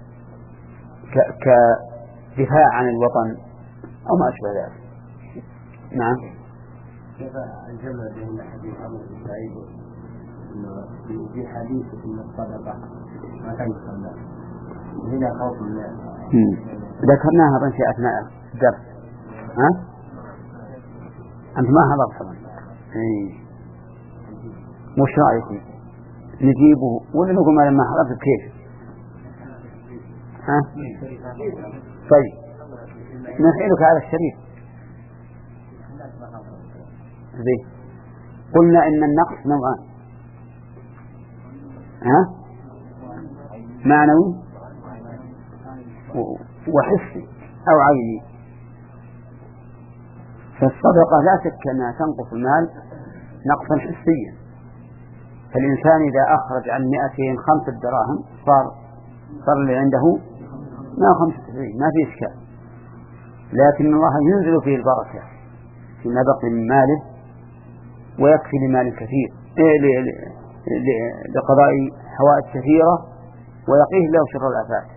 كدفاع عن الوطن أو ما أشبه ذلك. نعم. كيف الجمع بين حديث عمرو بن سعيد إنه في حديث إن الصدقة ما تنقص له هنا خوف من ذكرناها في أثناء الدرس. ها؟ أنت ما حضرت طبعا. إيه. مش رأيكم نجيبه ولا نقول ما لما حضرت كيف؟ ها؟ طيب نحيلك على الشريف. زي قلنا إن النقص نوعان، ها؟ معنوي وحسي أو عيني. فالصدقة لا شك أنها تنقص المال نقصا حسيا، فالإنسان إذا أخرج عن مئتين خمسة دراهم صار صار اللي عنده ما خمسة وتسعين، ما في إشكال، لكن الله ينزل فيه البركة فيما بقي من ماله ويكفي لمال كثير لقضاء حوائج كثيرة ويقيه له شر الآفات.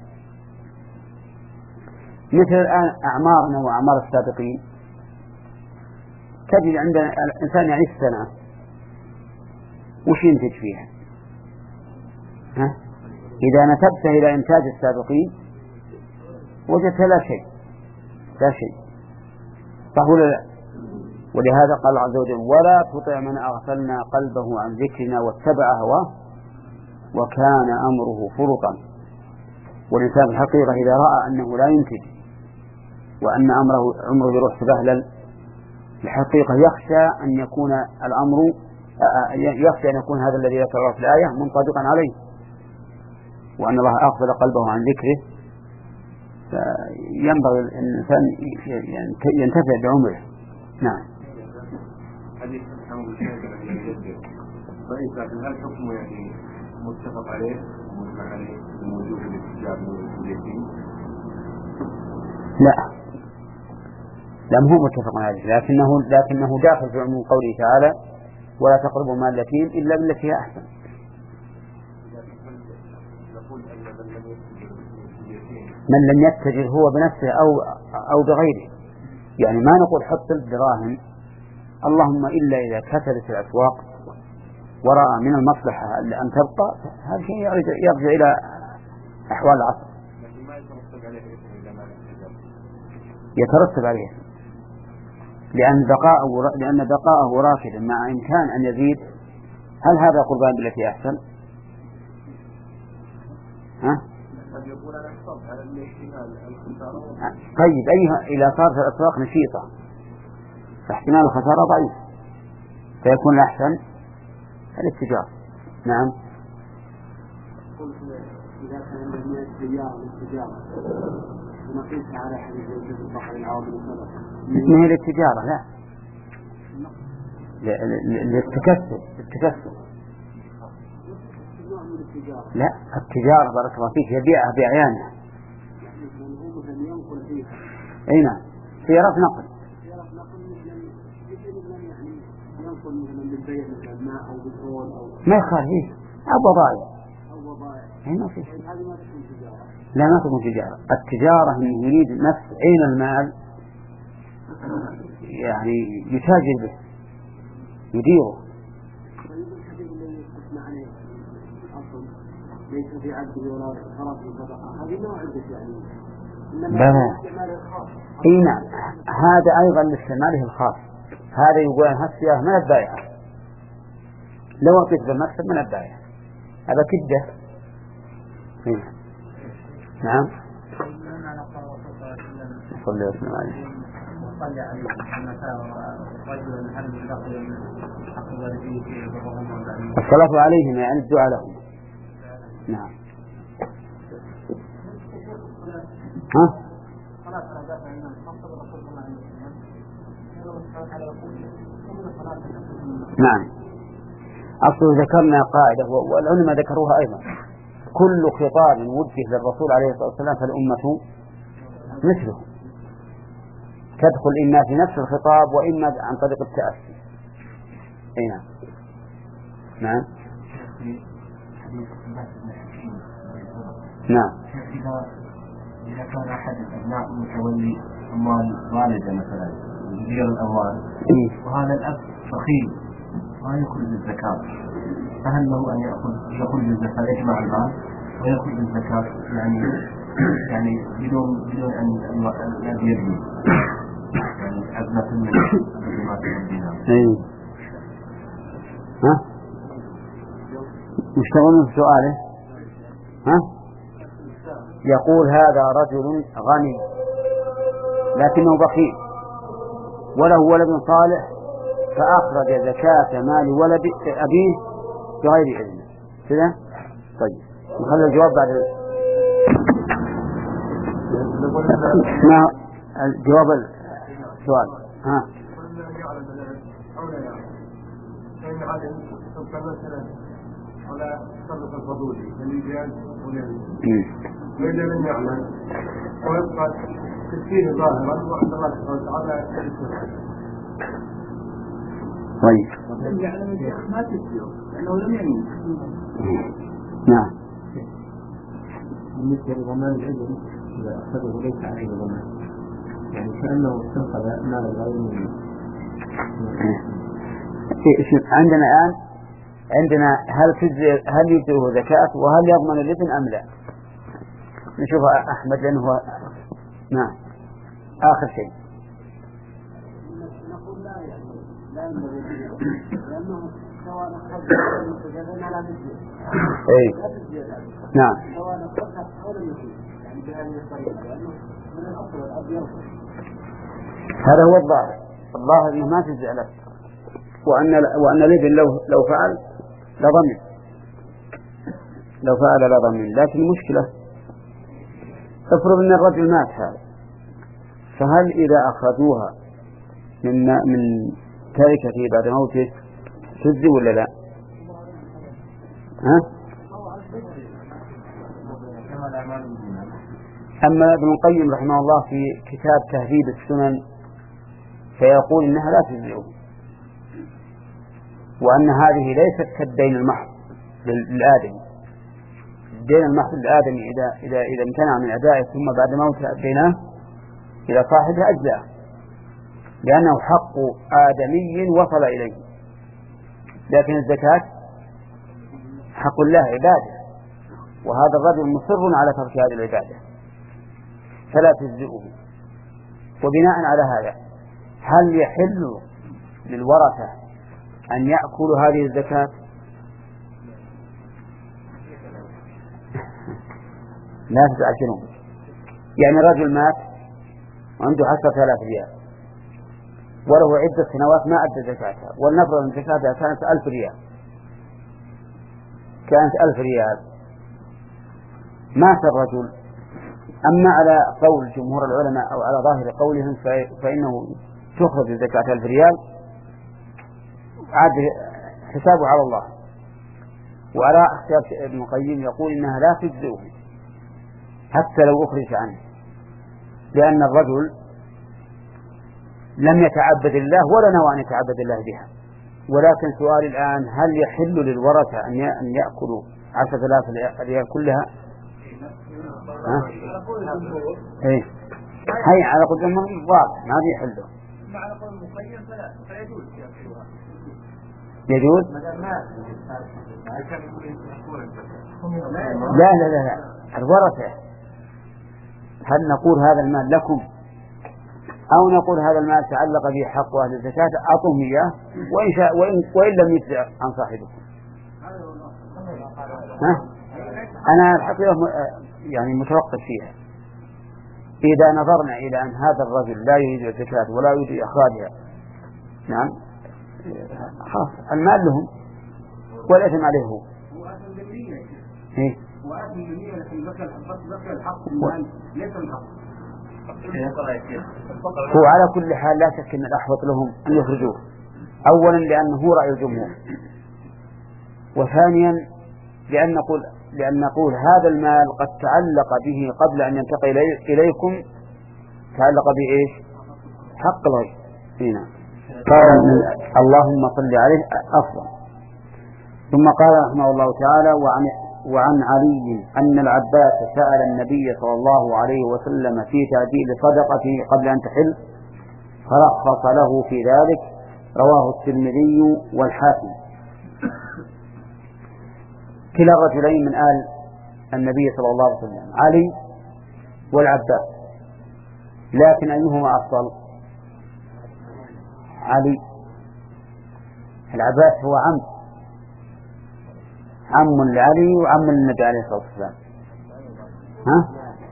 مثل الآن أعمارنا وأعمار السابقين، تجد عندنا الإنسان يعيش سنة وش ينتج فيها؟ ها؟ إذا نسبت إلى إنتاج السابقين وجدت لا شيء لا شيء صح ولا لا؟ ولهذا قال عز وجل ولا تطع من أغفلنا قلبه عن ذكرنا واتبع هواه وكان أمره فرطا. والإنسان الحقيقة إذا رأى أنه لا ينتج وأن أمره عمره يروح سبهلل الحقيقة يخشى أن يكون الأمر يخشى أن يكون هذا الذي ذكره في الآية منطبقا عليه، وأن الله أغفل قلبه عن ذكره، فينبغي الإنسان ينتفع بعمره. نعم. حديث محمد بن سعيد ضعيف، لكن هل حكمه يعني متفق عليه ومجمع عليه بوجوب الاستجابة واليقين؟ لا لا هو متفق عليه، لكنه لكنه داخل في عموم قوله تعالى ولا تقربوا مال اليتيم إلا بالتي هي أحسن. من لم يتجر هو بنفسه أو أو بغيره، يعني ما نقول حط الدراهم اللهم إلا إذا كثرت الأسواق ورأى من المصلحة أن تبقى، هذا شيء يرجع إلى أحوال العصر. يترتب عليه لأن بقاءه لأن بقاءه راكدا مع إمكان أن يزيد. هل هذا قربان بالتي أحسن؟ ها؟ طيب أيها إذا صارت الأسواق نشيطة فاحتمال الخسارة ضعيف فيكون الأحسن الاتجار. نعم. إذا كان من التجارة والتجارة ونقيسها على حديث وجود البحر العوض والصدقة ما هي التجارة؟ لا للتكسب التكسب لا التجارة بارك الله فيك يبيعها بعيانها. أي نعم سيارات نقل ما يخالف أو بضائع أي ما في شيء. لا ما تكون تجارة. التجارة من يريد نفس عين المال يعني يتاجر به يديره. ليس في عبده ولا خلاص صدقة هذه ما عندك يعني. لا اي نعم هذا ايضا لاستعماله الخاص. هذا يقول هالسيارة من البائع لو اعطيت بالمكسب من البائع هذا كده. نعم. صلى وسلم عليه. صلى عليه رجل هل بقي من حق والديه في برهم الصلاة عليهم يعني الدعاء لهم. نعم. ها؟ نعم. أصل ذكرنا قاعدة والعلماء ذكروها أيضا، كل خطاب وجه للرسول عليه الصلاة والسلام فالأمة مثله، تدخل إما في نفس الخطاب وإما عن طريق التأسي. أي نعم. نعم. نعم. إذا كان أحد الأبناء متولي أموال والده مثلا مدير الأموال وهذا الأب بخيل ما يخرج الزكاة، فهل له أن يأخذ يخرج الزكاة يجمع المال ويخرج الزكاة يعني يعني بدون بدون أن الذي يبني يعني أزمة من الأزمات الدينار؟ ها؟ مشتغل في سؤاله؟ ها؟ يقول هذا رجل غني لكنه بخيل وله ولد صالح فأخرج زكاة مال ولد أبيه بغير إذنه كذا. طيب نخلي الجواب بعد ما الجواب السؤال. ها ولا تصرف الفضولي للإجاز وإذا لم يعلم ويبقى تكفيه ظاهرا وعند الله سبحانه وتعالى يكفيه. طيب. لم يعلم الشيخ ما تكفيه لأنه لم يعلم. نعم. بالنسبة لضمان العلم إذا أخذه ليس عليه ضمان يعني كأنه استنقذ مال الغير منه. عندنا الآن عندنا هل تجزي هل يجزئه زكاة وهل يضمن الابن أم لا؟ نشوف أحمد لأنه هو نعم آخر شيء. نقول لا يعني لا ينبغي لأنه سواء أخذ المتجرين على تجزئه. إيه. نعم. سواء أخذها أو لم يكن يعني بهذه الطريقة لأنه من الأصل والأب يرفض. هذا هو الظاهر، الظاهر إنه ما تجزئ له وأن وأن الابن لو لو فعل لضمن لو فعل لضمن، لكن المشكلة افرض أن الرجل مات هذا فهل إذا أخذوها من من تركته بعد موته تجزي ولا لا؟ ها؟ أما ابن القيم رحمه الله في كتاب تهذيب السنن فيقول إنها لا تجزئه وأن هذه ليست كالدين المحض للآدمي. الدين المحض للآدمي إذا إذا إذا امتنع من أدائه ثم بعد موته أديناه إلى صاحبه أجزاء لأنه حق آدمي وصل إليه، لكن الزكاة حق الله عباده وهذا الرجل مصر على ترك هذه العبادة فلا تجزئه. وبناء على هذا هل يحل للورثة أن يأكلوا هذه الزكاة؟ لا تتعشرون. يعني رجل مات وعنده عشرة آلاف ريال وله عدة سنوات ما أدى زكاتها والنفر من زكاتها كانت ألف ريال كانت ألف ريال مات الرجل. أما على قول جمهور العلماء أو على ظاهر قولهم فإنه تخرج زكاة ألف ريال عاد حسابه على الله. وعلى اختيار ابن القيم يقول إنها لا تجزئه حتى لو أخرج عنه لأن الرجل لم يتعبد الله ولا نوى أن يتعبد الله بها. ولكن سؤال الآن هل يحل للورثة أن يأكلوا عشرة آلاف ريال كلها؟ ها؟ إيه هي على قدر من الضابط ما بيحله. على قول المقيم فلا فيجوز يأكلها. يجوز؟ لا لا لا لا الورثة هل نقول هذا المال لكم أو نقول هذا المال تعلق به حق أهل الزكاة أعطوهم إياه وإن, شاء وإن, وإن لم يجزع عن صاحبه. ها؟ أنا الحقيقة يعني متوقف فيها. إذا نظرنا إلى أن هذا الرجل لا يريد الزكاة ولا يريد إخراجها، نعم خلاص المال لهم والإثم عليه هو. إيه؟ هو على كل حال لا شك أن الأحوط لهم أن يخرجوه، أولا لأنه هو رأي الجمهور، وثانيا لأن نقول لأن نقول هذا المال قد تعلق به قبل أن ينتقل إليكم، تعلق بإيش؟ حق الغير. هنا قال اللهم صل عليه أفضل. ثم قال رحمه الله تعالى وعن, وعن علي أن العباس سأل النبي صلى الله عليه وسلم في تعجيل صدقته قبل أن تحل فرخص له في ذلك، رواه الترمذي والحاكم. كلا الرجلين من آل النبي صلى الله عليه وسلم علي والعباس، لكن أيهما أفضل؟ علي. العباس هو عم عم لعلي وعم للنبي عليه الصلاة والسلام. ها؟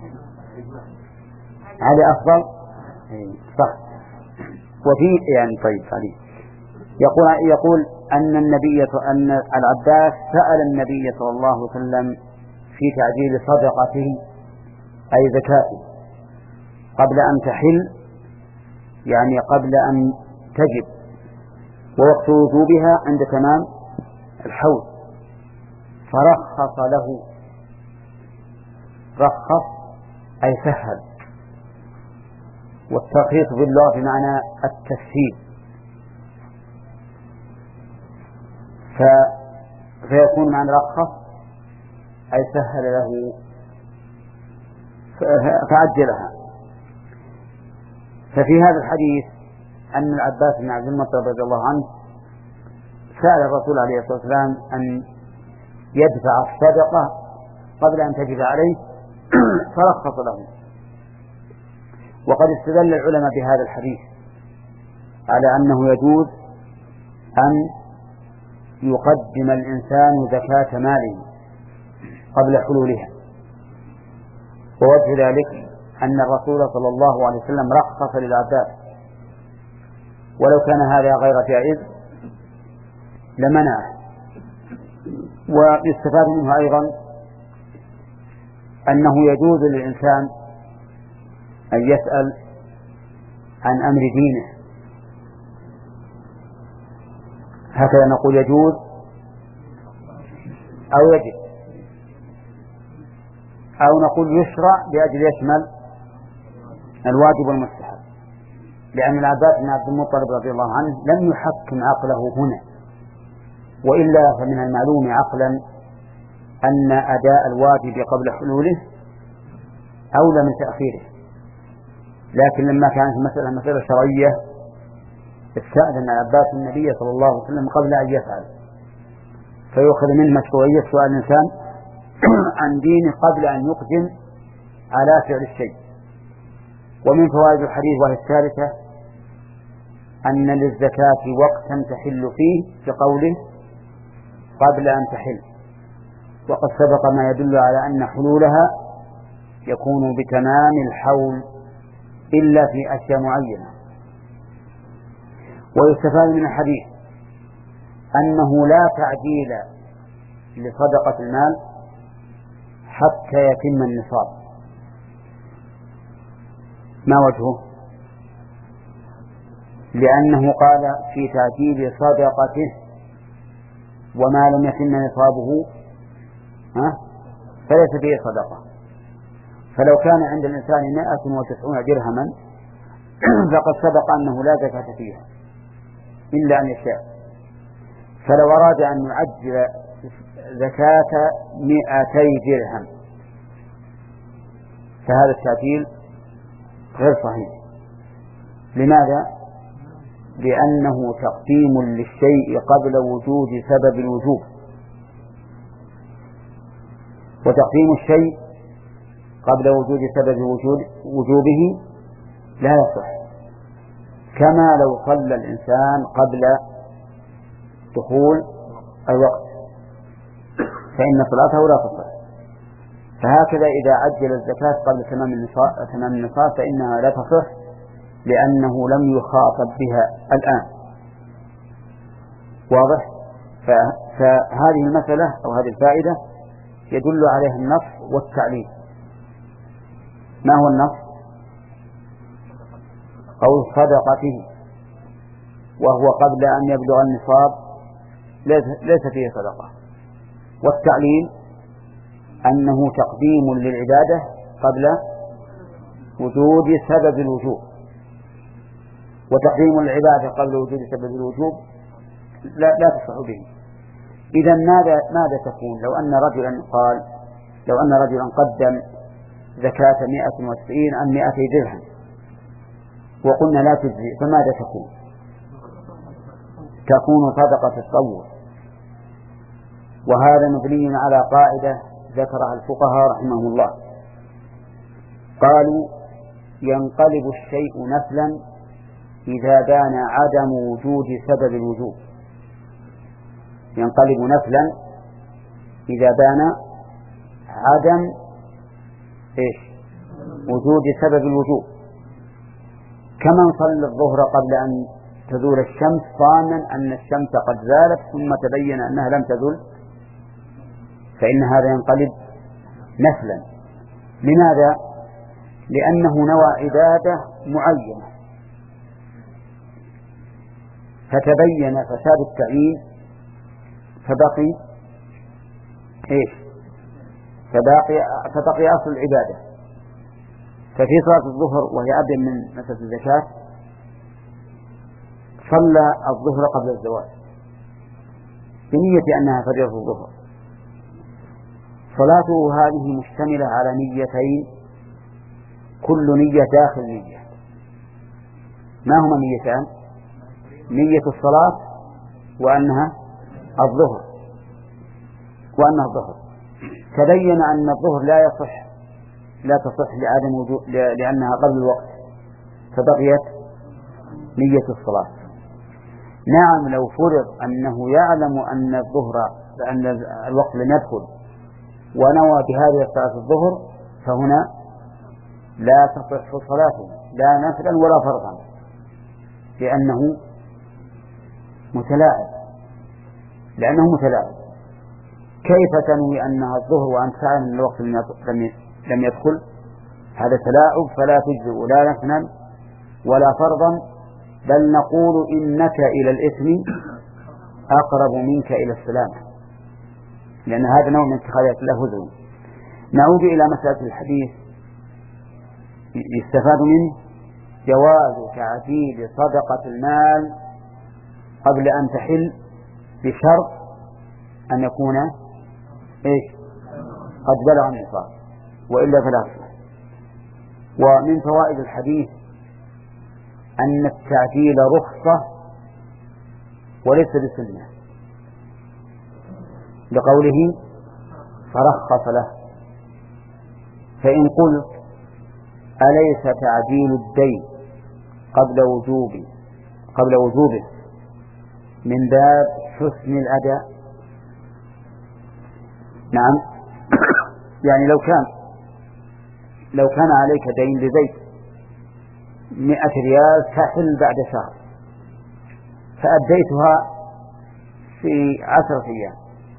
علي أفضل؟ صح. وفي يعني طيب علي يقول يقول أن النبي أن العباس سأل النبي صلى الله عليه وسلم في تعجيل صدقته أي زكاته قبل أن تحل، يعني قبل أن تجب، ووقت وجوبها عند تمام الحول، فرخص له. رخص أي سهل، والترخيص في اللغة بمعنى التسهيل، ف... فيكون معنى رخص أي سهل له فعجلها. ففي هذا الحديث أن العباس بن عبد المطلب رضي الله عنه سأل الرسول عليه الصلاة والسلام أن يدفع الصدقة قبل أن تجب عليه فرخص له. وقد استدل العلماء بهذا الحديث على أنه يجوز أن يقدم الإنسان زكاة ماله قبل حلولها، ووجه ذلك أن الرسول صلى الله عليه وسلم رخص للعباس، ولو كان هذا غير جائز لمنعه. ويستفاد منه أيضا أنه يجوز للإنسان أن يسأل عن أمر دينه، هكذا نقول يجوز أو يجب، أو نقول يشرع لأجل يشمل الواجب والمستحب، لأن العباس بن عبد المطلب رضي الله عنه لم يحكم عقله هنا، وإلا فمن المعلوم عقلا أن أداء الواجب قبل حلوله أولى من تأخيره، لكن لما كانت المسألة مسألة شرعية استأذن العباس النبي صلى الله عليه وسلم قبل أن يفعل، فيؤخذ منه مشروعية سؤال الإنسان عن دينه قبل أن يقدم على فعل الشيء. ومن فوائد الحديث وهي الثالثة أن للزكاة وقتا تحل فيه بقوله قبل أن تحل، وقد سبق ما يدل على أن حلولها يكون بتمام الحول إلا في أشياء معينة. ويستفاد من الحديث أنه لا تعجيل لصدقة المال حتى يتم النصاب. ما وجهه؟ لأنه قال في تعجيل صدقته وما لم يتم نصابه ها فليس فيه صدقة. فلو كان عند الإنسان مائة وتسعون درهما فقد سبق أنه لا زكاة فيها إلا أن يشاء، فلو أراد أن يعجل زكاة مئتي درهم فهذا التعجيل غير صحيح. لماذا؟ لأنه تقديم للشيء قبل وجود سبب الوجوب، وتقديم الشيء قبل وجود سبب وجود وجوبه لا يصح، كما لو صلى الإنسان قبل دخول الوقت فإن صلاته لا تصح. فهكذا إذا عجل الزكاة قبل تمام النصاب, تمام النصاب فإنها لا تصح لأنه لم يخاطب بها الآن. واضح؟ فهذه المسألة أو هذه الفائدة يدل عليها النص والتعليل. ما هو النص؟ قول صدقته، وهو قبل أن يبلغ النصاب ليس فيه صدقة. والتعليل أنه تقديم للعبادة قبل وجود سبب الوجوب، وتقديم العبادة قبل وجود سبب الوجوب لا, لا تصح به. إذا ماذا ماذا تكون لو أن رجلا قال لو أن رجلا قدم زكاة مئة وتسعين عن مئتي درهم وقلنا لا تجزي، فماذا تكون؟ تكون صدقة التطوع. وهذا مبني على قاعدة ذكرها الفقهاء رحمهم الله، قالوا ينقلب الشيء نفلا إذا بان عدم وجود سبب الوجوب. ينقلب نفلا إذا بان عدم إيش؟ وجود سبب الوجوب. كمن صلى الظهر قبل أن تزول الشمس ظانا أن الشمس قد زالت ثم تبين أنها لم تزل، فإن هذا ينقلب نفلا. لماذا؟ لأنه نوى عبادة معينة فتبين فساد التعيين فبقي إيش؟ فبقي, فبقي أصل العبادة. ففي صلاة الظهر وهي أبدأ من مسألة الزكاة صلى الظهر قبل الزواج بنية أنها فريضة الظهر. صلاته هذه مشتملة على نيتين، كل نية داخل نية. ما هما نيتان؟ نية الصلاة وأنها الظهر وأنها الظهر. تبين أن الظهر لا يصح لا تصح لعدم وجود لأنها قبل الوقت، فبقيت نية الصلاة. نعم لو فرض أنه يعلم أن الظهر أن الوقت لم يدخل ونوى بهذه الصلاة الظهر فهنا لا تصح صلاته لا نفلا ولا فرضا، لأنه متلاعب لأنه متلاعب. كيف تنوي أنها الظهر وأنت تعلم أن الوقت لم يدخل؟ هذا تلاعب، فلا تجزئ لا نفلا ولا فرضا، بل نقول إنك إلى الإثم أقرب منك إلى السلامة، لأن هذا نوع من اتخاذات الله هزوا. نعود إلى مسألة الحديث. يستفاد منه جواز تعجيل صدقة المال قبل أن تحل بشرط أن يكون إيش؟ قد بلغ النصاب، وإلا فلا تصح. ومن فوائد الحديث أن التعجيل رخصة وليس بسنة، لقوله فرخص له. فإن قلت أليس تعجيل الدين قبل وجوبه قبل وجوبه من باب حسن الأداء؟ نعم. يعني لو كان لو كان عليك دين لزيت مئة ريال تحل بعد شهر فأديتها في عشرة أيام،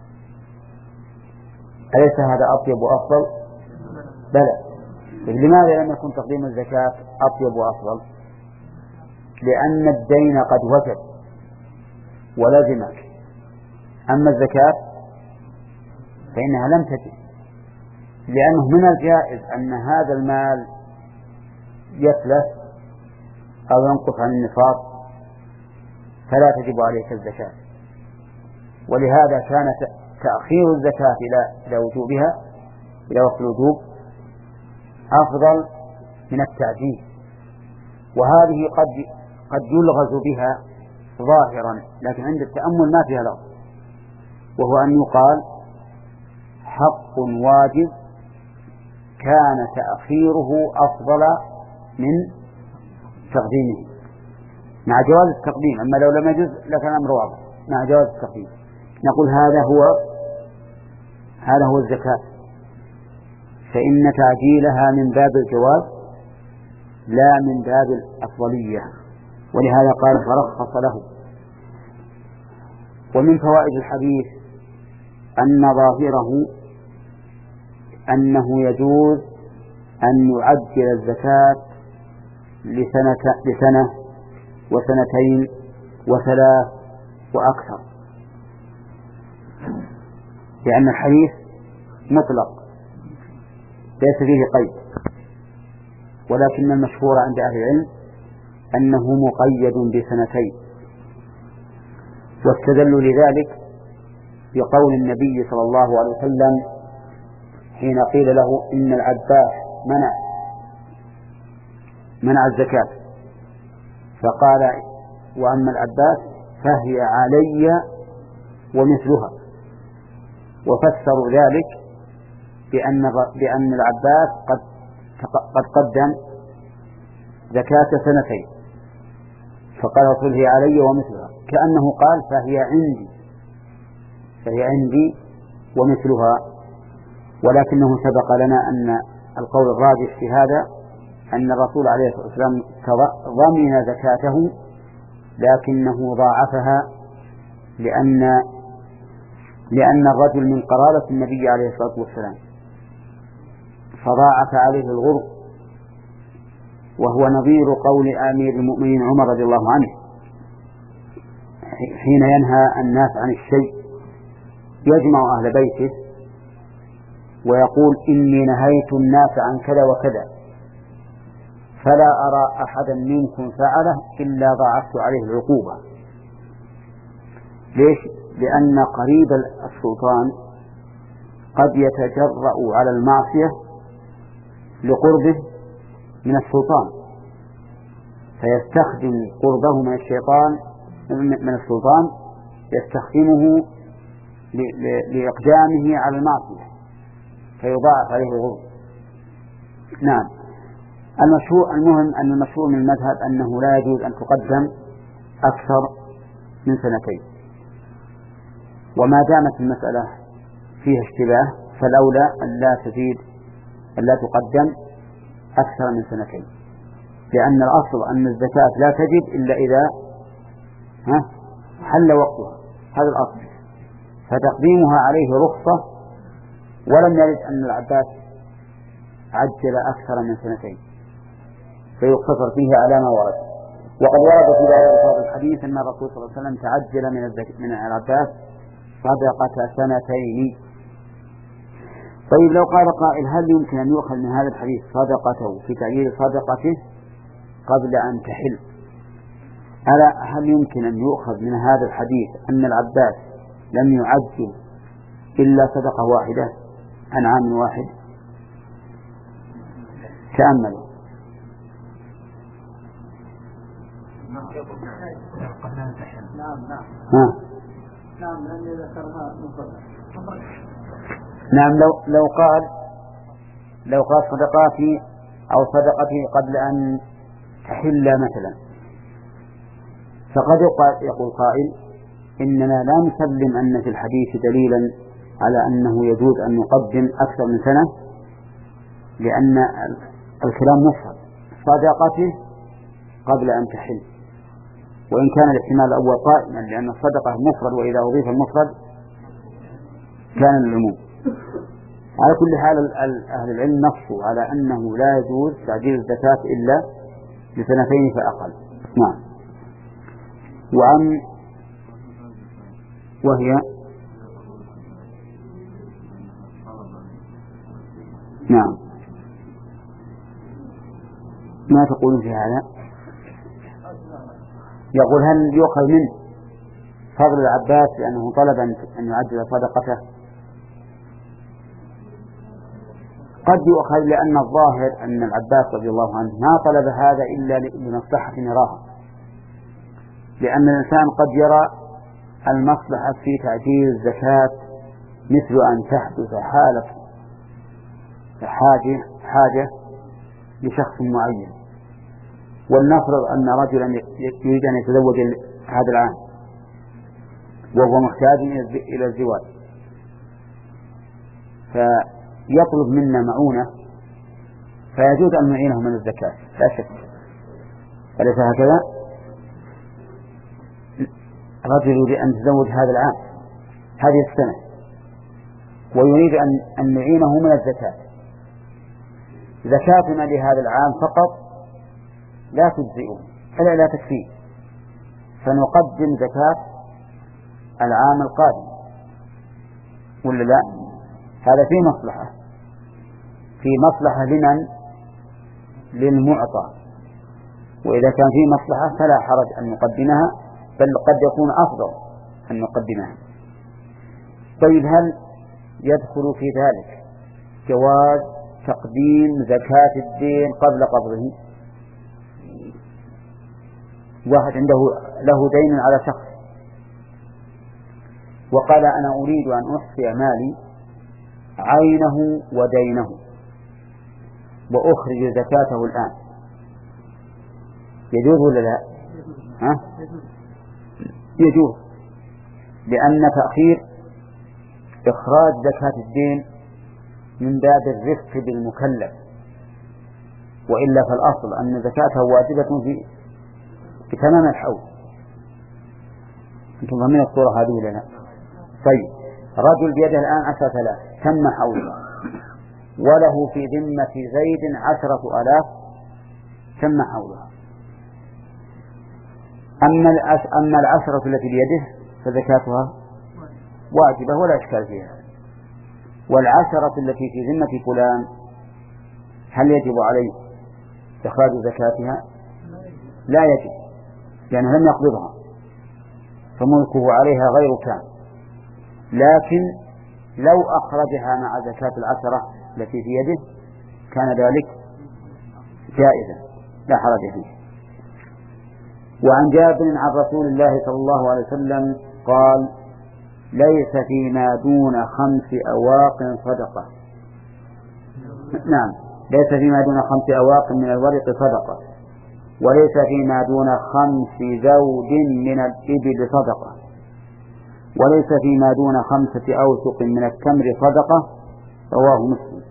أليس هذا أطيب وأفضل؟ بلى. لماذا لم يكن تقديم الزكاة أطيب وأفضل؟ لأن الدين قد وجب ولزمك، أما الزكاة فإنها لم تجب، لأنه من الجائز أن هذا المال يتلف أو ينقص عن النصاب فلا تجب عليك الزكاة. ولهذا كان تأخير الزكاة إلى وجوبها إلى وقت الوجوب أفضل من التعجيل. وهذه قد قد يلغز بها ظاهرا، لكن عند التأمل ما فيها لغز، وهو أن يقال حق واجب كان تأخيره أفضل من تقديمه مع جواز التقديم. أما لو لم يجوز لكان أمر واضح مع جواز التقديم. نقول هذا هو هذا هو الزكاة. فإن تعجيلها من باب الجواز لا من باب الأفضلية، ولهذا قال فرخص له. ومن فوائد الحديث أن ظاهره أنه يجوز أن يعجل الزكاة لسنة, لسنة وسنتين وثلاث وأكثر، لأن الحديث مطلق ليس فيه قيد، ولكن المشهور عند أهل العلم أنه مقيد بسنتين، واستدلوا لذلك بقول النبي صلى الله عليه وسلم حين قيل له إن العباس منع منع الزكاة، فقال وأما العباس فهي علي ومثلها، وفسروا ذلك بأن بأن العباس قد قد قدم زكاة سنتين، فقال رسول هي علي ومثلها، كأنه قال فهي عندي فهي عندي ومثلها. ولكنه سبق لنا أن القول الراجح في هذا أن الرسول عليه الصلاة والسلام ضمن زكاته، لكنه ضاعفها لأن لأن الرجل من قرابة النبي عليه الصلاة والسلام، فضاعف عليه الغرب، وهو نظير قول أمير المؤمنين عمر رضي الله عنه حين ينهى الناس عن الشيء يجمع أهل بيته ويقول إني نهيت الناس عن كذا وكذا، فلا أرى أحدا منكم فعله إلا ضاعفت عليه العقوبة. ليش؟ لأن قريب السلطان قد يتجرأ على المعصية لقربه من السلطان، فيستخدم قربه من الشيطان من السلطان يستخدمه لإقدامه على المعصية فيضاعف عليه الغرب. نعم. المشهور المهم أن المشهور من المذهب أنه لا يجوز أن تقدم أكثر من سنتين، وما دامت المسألة فيها اشتباه فالأولى أن لا تزيد أن لا تقدم أكثر من سنتين، لأن الأصل أن الزكاة لا تجب إلا إذا ها حل وقتها، هذا الأصل، فتقديمها عليه رخصة، ولم يرد أن العباس عجل أكثر من سنتين فيقتصر فيه على ما ورد. وقد ورد في هذا الحديث أن الرسول صلى الله عليه وسلم تعجل من من العباس صدقة سنتين. طيب لو قال قائل هل يمكن أن يؤخذ من هذا الحديث صدقته في تعجيل صدقته قبل أن تحل؟ ألا هل يمكن أن يؤخذ من هذا الحديث أن العباس لم يعجل إلا صدقة واحدة عن عام واحد؟ تأملوا. نعم نعم ها. نعم لأني ذكرها مفرد. نعم لو لو قال لو قال صدقاتي أو صدقتي قبل أن تحل مثلا، فقد يقول قائل إننا لا نسلم أن في الحديث دليلا على أنه يجوز أن يقدم أكثر من سنة، لأن الكلام مفرد صدقته قبل أن تحل، وإن كان الاحتمال الأول قائما لأن الصدقة مفرد وإذا أضيف المفرد كان العموم. على كل حال أهل العلم نصوا على أنه لا يجوز تعجيل الزكاة إلا لسنتين فأقل. نعم. وعن وهي نعم ما تقولون في هذا؟ يقول هل يؤخذ منه فضل العباس لأنه طلب أن يعجل صدقته؟ قد يؤخذ لأن الظاهر أن العباس رضي الله عنه ما طلب هذا إلا لمصلحة يراها، لأن الإنسان قد يرى المصلحة في تعجيل الزكاة مثل أن تحدث حالة حاجة حاجة لشخص معين، ولنفرض أن رجلا يريد أن يتزوج هذا العام وهو محتاج إلى الزواج، يطلب منا معونة فيجوز أن نعينه من الزكاة لا شك، أليس هكذا؟ رجل يريد أن يتزوج هذا العام هذه السنة ويريد أن أن نعينه من الزكاة، زكاتنا لهذا العام فقط لا تجزئه ألا لا تكفيه، فنقدم زكاة العام القادم ولا لا؟ هذا في مصلحة، في مصلحة لمن؟ للمعطى، وإذا كان في مصلحة فلا حرج أن نقدمها، بل قد يكون أفضل أن نقدمها. طيب هل يدخل في ذلك جواز تقديم زكاة الدين قبل قبضه؟ واحد عنده له دين على شخص وقال أنا أريد أن أحصي مالي عينه ودينه وأخرج زكاته الآن، يجوز ولا لا؟ ها؟ يجوز، لأن تأخير إخراج زكاة الدين من باب الرفق بالمكلف، وإلا فالأصل أن زكاته واجبة في في تمام الحول. أنتم فاهمين الصورة هذه ولا لا؟ طيب رجل بيده الآن عشرة آلاف تم حوله وله في ذمة زيد عشرة آلاف تم حولها، أما أما العشرة التي بيده فزكاتها واجبة ولا إشكال فيها، والعشرة التي في ذمة فلان هل يجب عليه إخراج زكاتها؟ لا يجب، لأنه لم يقبضها فملكه عليها غير كان، لكن لو أخرجها مع زكاة العشرة التي في يده كان ذلك جائزا لا حرج فيه. وعن جابر عن رسول الله صلى الله عليه وسلم قال ليس فيما دون خمس أواق صدقة. نعم، ليس فيما دون خمس أواق من الورق صدقة، وليس فيما دون خمس زوج من الإبل صدقة، وليس فيما دون خمسة أوسق من التمر صدقة. رواه مسلم.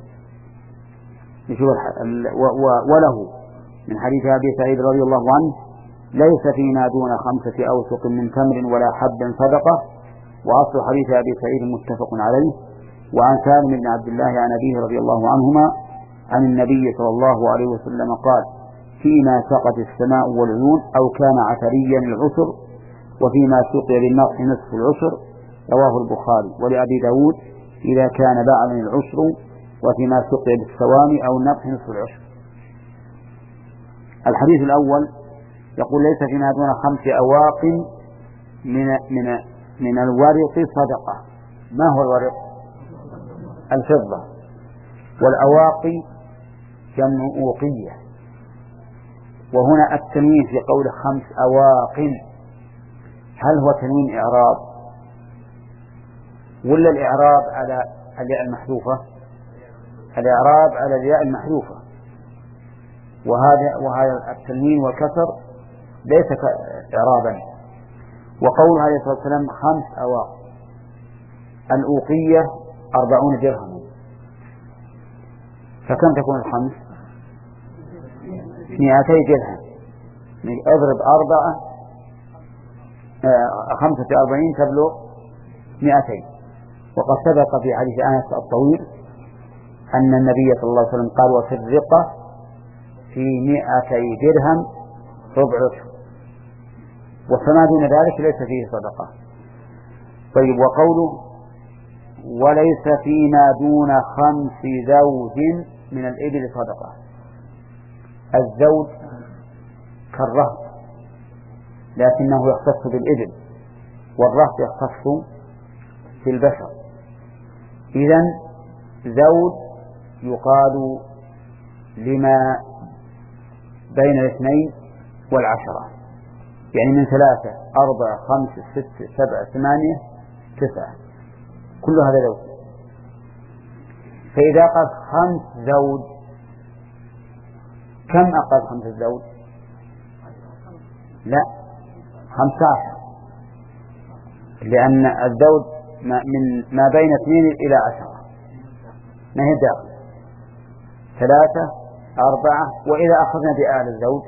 وله من حديث أبي سعيد رضي الله عنه ليس فيما دون خمسة أوسق من تمر ولا حب صدقة. وأصل حديث أبي سعيد متفق عليه. وعن سالم بن عبد الله عن أبيه رضي الله عنهما عن النبي صلى الله عليه وسلم قال فيما سقت السماء والعيون أو كان عثريا العسر، وفيما سقي للنقص نصف العسر. رواه البخاري. ولأبي داود إذا كان بعلا العسر، وفيما سقي بالسوام أو النقص نصف العسر. الحديث الأول يقول ليس فيما دون خمس أواق من من من الورق صدقة. ما هو الورق؟ الفضة. والأواق جمع أوقية، وهنا التنوين في قول خمس أواق هل هو تنوين إعراب ولا الإعراب على الياء المحذوفة؟ الإعراب على الياء المحذوفة، وهذا وهذا التنوين والكسر ليس إعرابا. وقول عليه الصلاة والسلام خمس أواق، الأوقية أربعون درهم، فكم تكون الخمس؟ مئتي درهم. اضرب أربعة آه خمسة أربعين تبلغ مئتين. وقد سبق في حديث أنس الطويل أن النبي صلى الله عليه وسلم قال وفي الرقة في مئتي درهم ربع عشر، وفما دون ذلك ليس فيه صدقة. طيب وقوله وليس فيما دون خمس زوج من الإبل صدقة. الزوج كالرهط لكنه يختص بالإبل، والرهط يختص بالبشر. إذن زوج يقال لما بين الاثنين والعشرة، يعني من ثلاثة أربعة خمسة ستة سبعة ثمانية تسعة، كل هذا زوج. فإذا قال خمس زوج كم أقل خمس زوج؟ لا، خمسة عشر، لأن الزوج من ما بين اثنين إلى عشرة. ما هي داخل ثلاثة أربعة، وإذا أخذنا بآل الزوج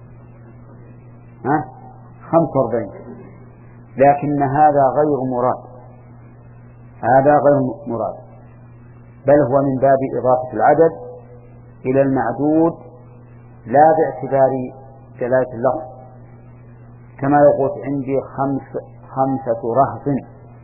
ها خمسة وأربعين، لكن هذا غير مراد، هذا غير مراد، بل هو من باب إضافة العدد إلى المعدود لا باعتبار دلالة اللفظ، كما يقول عندي خمس خمسة رهط،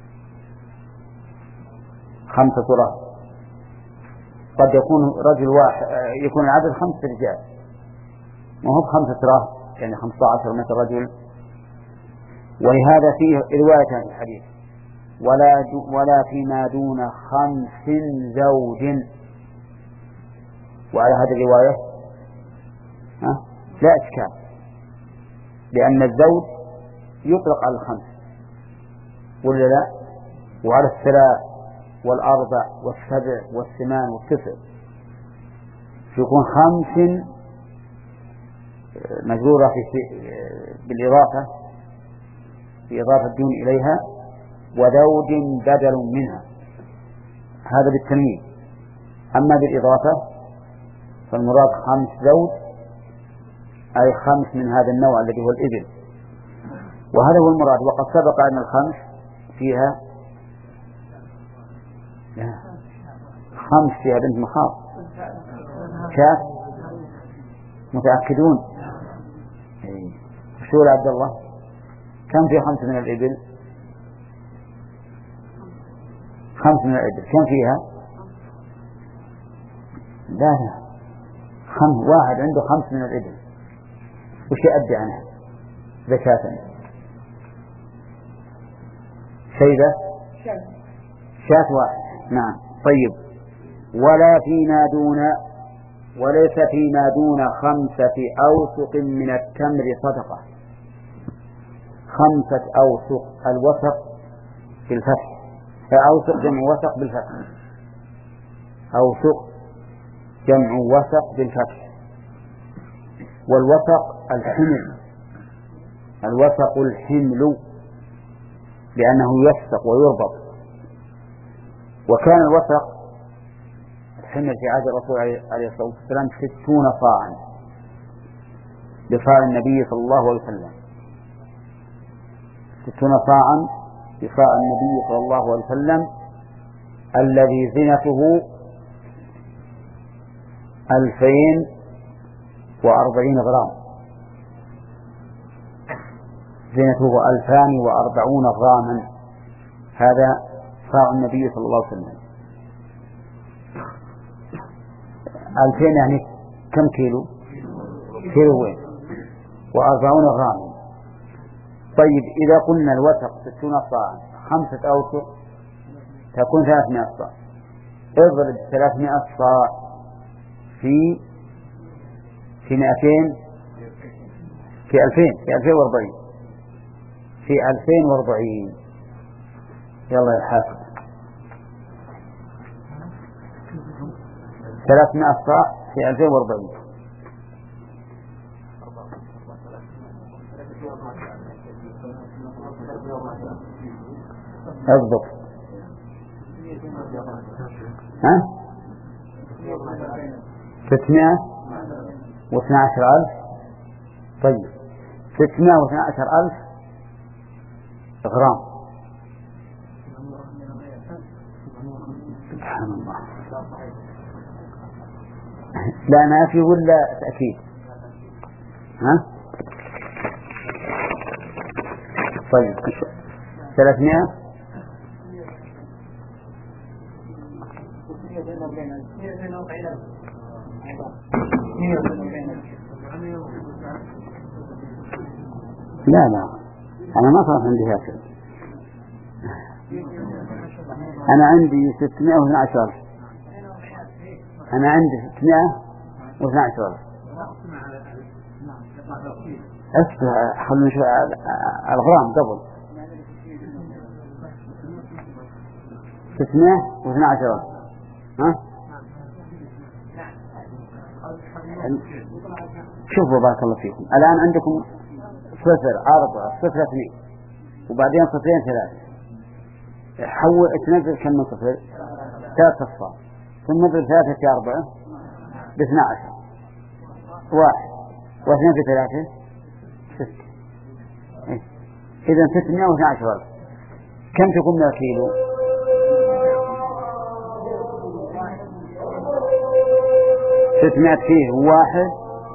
خمسة رهط قد يكون رجل واحد، يكون العدد خمسة رجال، ما هو خمسة رهط يعني خمسة عشر مثل رجل. ولهذا فيه رواية في الحديث ولا ولا فيما دون خمس زوج، وعلى هذه الرواية ها لا إشكال، لأن الزوج يطلق على الخمس ولا لا، وعلى الثلاث والأربع والسبع والثمان والتسع، يكون خمس مجرورة في بالإضافة بإضافة الدون إليها، وزوج بدل منها، هذا بالتنوين. أما بالإضافة فالمراد خمس زوج، أي خمس من هذا النوع الذي هو الإبل، وهذا هو المراد. وقد سبق أن الخمس فيها لا. خمس فيها بنت مخاض شاف متأكدون. شو عبد الله كم في خمس من الإبل؟ خمس من الإبل كم فيها؟ لا لا خمس، واحد عنده خمس من الإبل وش يؤدي عنها زكاة؟ شيبة شاة واحد. نعم. طيب. ولا فيما دون وليس فيما دون خمسة أوسق من التمر صدقة. خمسة أوسق، الوسق في الفتح، فأوسق جمع وسق بالفتح، أوسق جمع وسق بالفتح، والوسق الحمل، الوسق الحمل لأنه يفسق ويربط. وكان الوسق الحمل في عهد الرسول عليه الصلاة والسلام ستون صاعا بصاع النبي صلى الله عليه وسلم، ستون صاعا بصاع النبي صلى الله عليه وسلم الذي زنته ألفين وأربعين غرام، زنته ألفان وأربعون غراما، هذا صاع النبي صلى الله عليه وسلم. ألفين يعني كم كيلو؟ كيلوين وأربعون غراما. طيب إذا قلنا الوسق ستون صاعا، خمسة أوسق تكون ثلاثمائة صاع، اضرب ثلاثمائة صاع في في مئتين في ألفين في ألفين وأربعين في ألفين وأربعين يلا يا حاسب. ثلاثمائة صاع في ألفين وأربعين اضبط. ها ستمائة واثنى عشر ألف. طيب ستمائة واثنى عشر ألف غرام. سبحان الله. لا نافي ولا تأكيد؟ ها طيب ثلاثمائة لا لا أنا ما صار عندي هكذا، أنا عندي ستمائة واثنى عشر ألف، أنا عندي ستمائة واثنى عشر ألف. أسمع خلنا نشوف الغرام قبل. ستمائة واثنى عشر ألف. ها شوفوا بارك الله فيكم، الآن عندكم صفر أربعة صفر اثنين وبعدين صفرين ثلاثة، حول تنزل كم من صفر؟ ثلاثة صفار، ثم اضرب ثلاثة في أربعة باثنى عشر، واحد واثنين في ثلاثة ست، إيه؟ إذن ستمائة واثنى عشر ألف. كم تكون من الكيلو؟ ستمائة فيه واحد.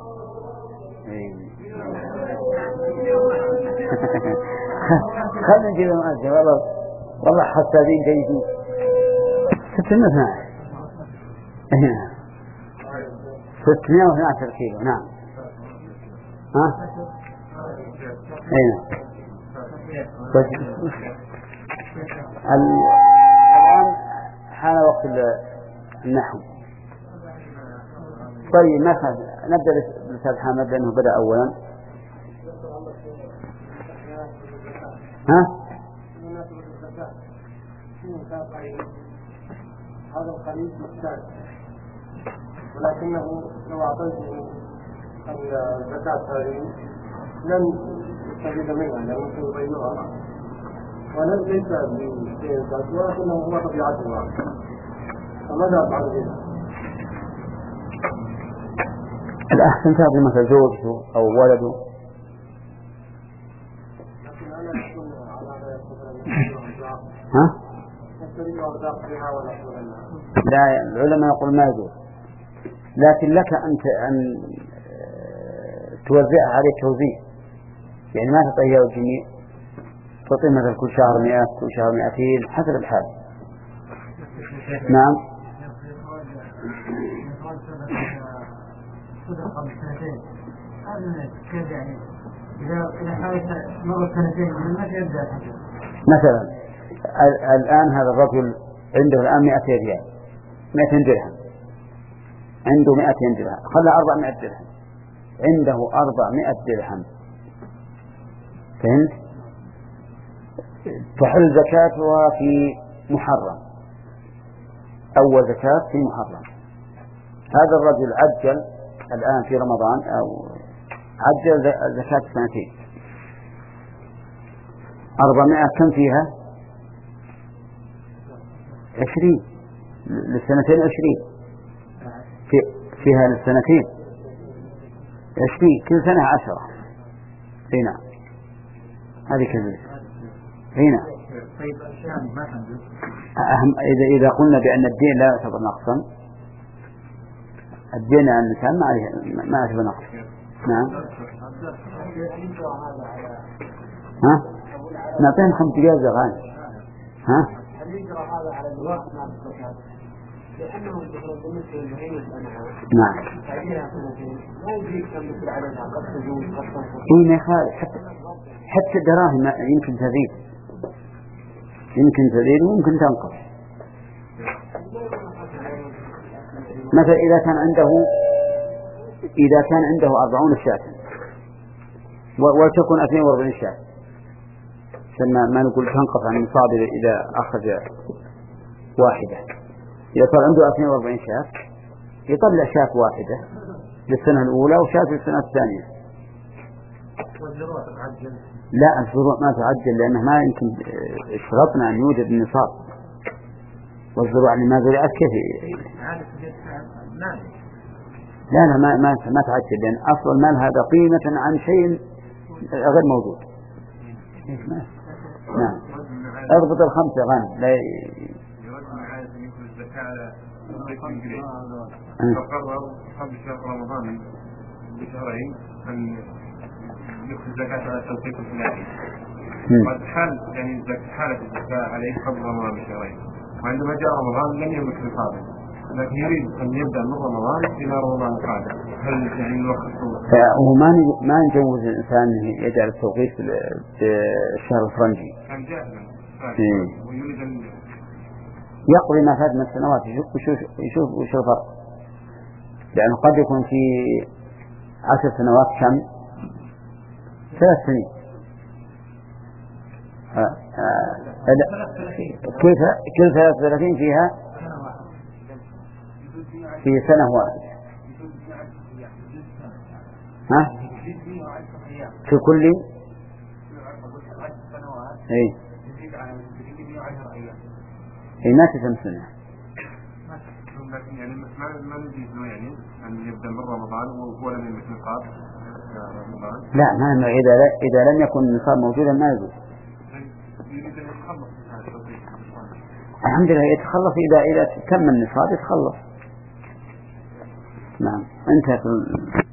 خلنا نجيب المؤجل، والله والله حسابين جيدين. ستمائة واثنى عشر ستمائة واثنى عشر كيلو. نعم. ها؟ أين؟ الآن حان وقت النحو. طيب مثلا نبدأ بالأستاذ حامد لأنه بدأ أولا. ها؟ هذا الخليج محتاج، ولكنه لو أعطيته الزكاة هذه لن يستفيد منها لأنه سيضيعها، ولن ليس بشيء ولكنه هو طبيعتها. فماذا أفعل بها؟ الأحسن تعطي مثل زوجته أو ولده. ها؟ لا، العلماء يقول ما يجوز، لكن لك أن أن توزعها عليه توزيع، يعني ما تعطيه الجميع، تعطيه مثل كل شهر مئة، كل شهر مئتين حسب الحال. نعم. مثلا الآن هذا الرجل عنده الآن مئتين ريال، مئتين درهم، عنده مئتين درهم، خلى أربعمائة درهم، عنده أربعمائة درهم، فهمت؟ تحل زكاتها في محرم، أول زكاة في محرم. هذا الرجل عجل الآن في رمضان أو عجل زكاة سنتين، أربعمائة كم فيها؟ عشرين للسنتين، عشرين في فيها للسنتين عشرين، كل سنة عشرة. هنا هذه كذلك. هنا أهم إذا إذا قلنا بأن الدين لا يعتبر نقصا، الدين عن الإنسان ما عليه ما يعتبر نقص. نعم. ها؟ نعطيهم خمس دقائق غالي. ها؟ نعم. إيه حتى حتى الدراهم يمكن تزيد، يمكن تزيد ويمكن تنقص. مثلا إذا كان عنده إذا كان عنده أربعون شاة وتكون اثنين وأربعين شاة، ثم ما نقول تنقص عن النصاب إذا أخذ واحدة. إذا صار عنده اثنين وأربعين شاة يطلع شاة واحدة للسنة الأولى وشاة للسنة الثانية. لا، الزروع ما تعجل لأنه ما يمكن، شرطنا أن يوجد النصاب، والزروع اللي ما زرعت كيف؟ لا لا ما ما ما تعجل، لأن أصل المال هذا قيمة عن شيء غير موجود. نعم. اضبط الخمسة غانم لا فقرر قبل شهر رمضان بشهرين أن يخرج زكاة على التوقيت الفلاني، وقد حال يعني حالة الزكاة عليه قبل رمضان بشهرين، وعندما جاء رمضان لم يملك نصابه، لكن يريد أن يبدأ من رمضان إلى رمضان القادم. هل يعني نلخصه؟ وما ما نجوز الإنسان يجعل التوقيت بالشهر الفرنجي. كان جاهلا ويريد أن يقضي ما فات من السنوات، يشوف يشوف وش الفرق، لأنه قد يكون في عشر سنوات كم ثلاث سنين. آه آه كيف كل ثلاث ثلاثين فيها في سنة واحدة. ها؟ في كل اي اي ما تسمى سنة. لكن يعني ما ما نجيز له يعني أن يبدأ من رمضان وهو لم يملك نصاب رمضان. لا ما إنه إذا لا إذا لم يكن النصاب موجودا ما يجوز. يريد أن يتخلص من هذا التوقيت. الحمد لله يتخلص إذا إذا تم النصاب يتخلص. نعم انتهت.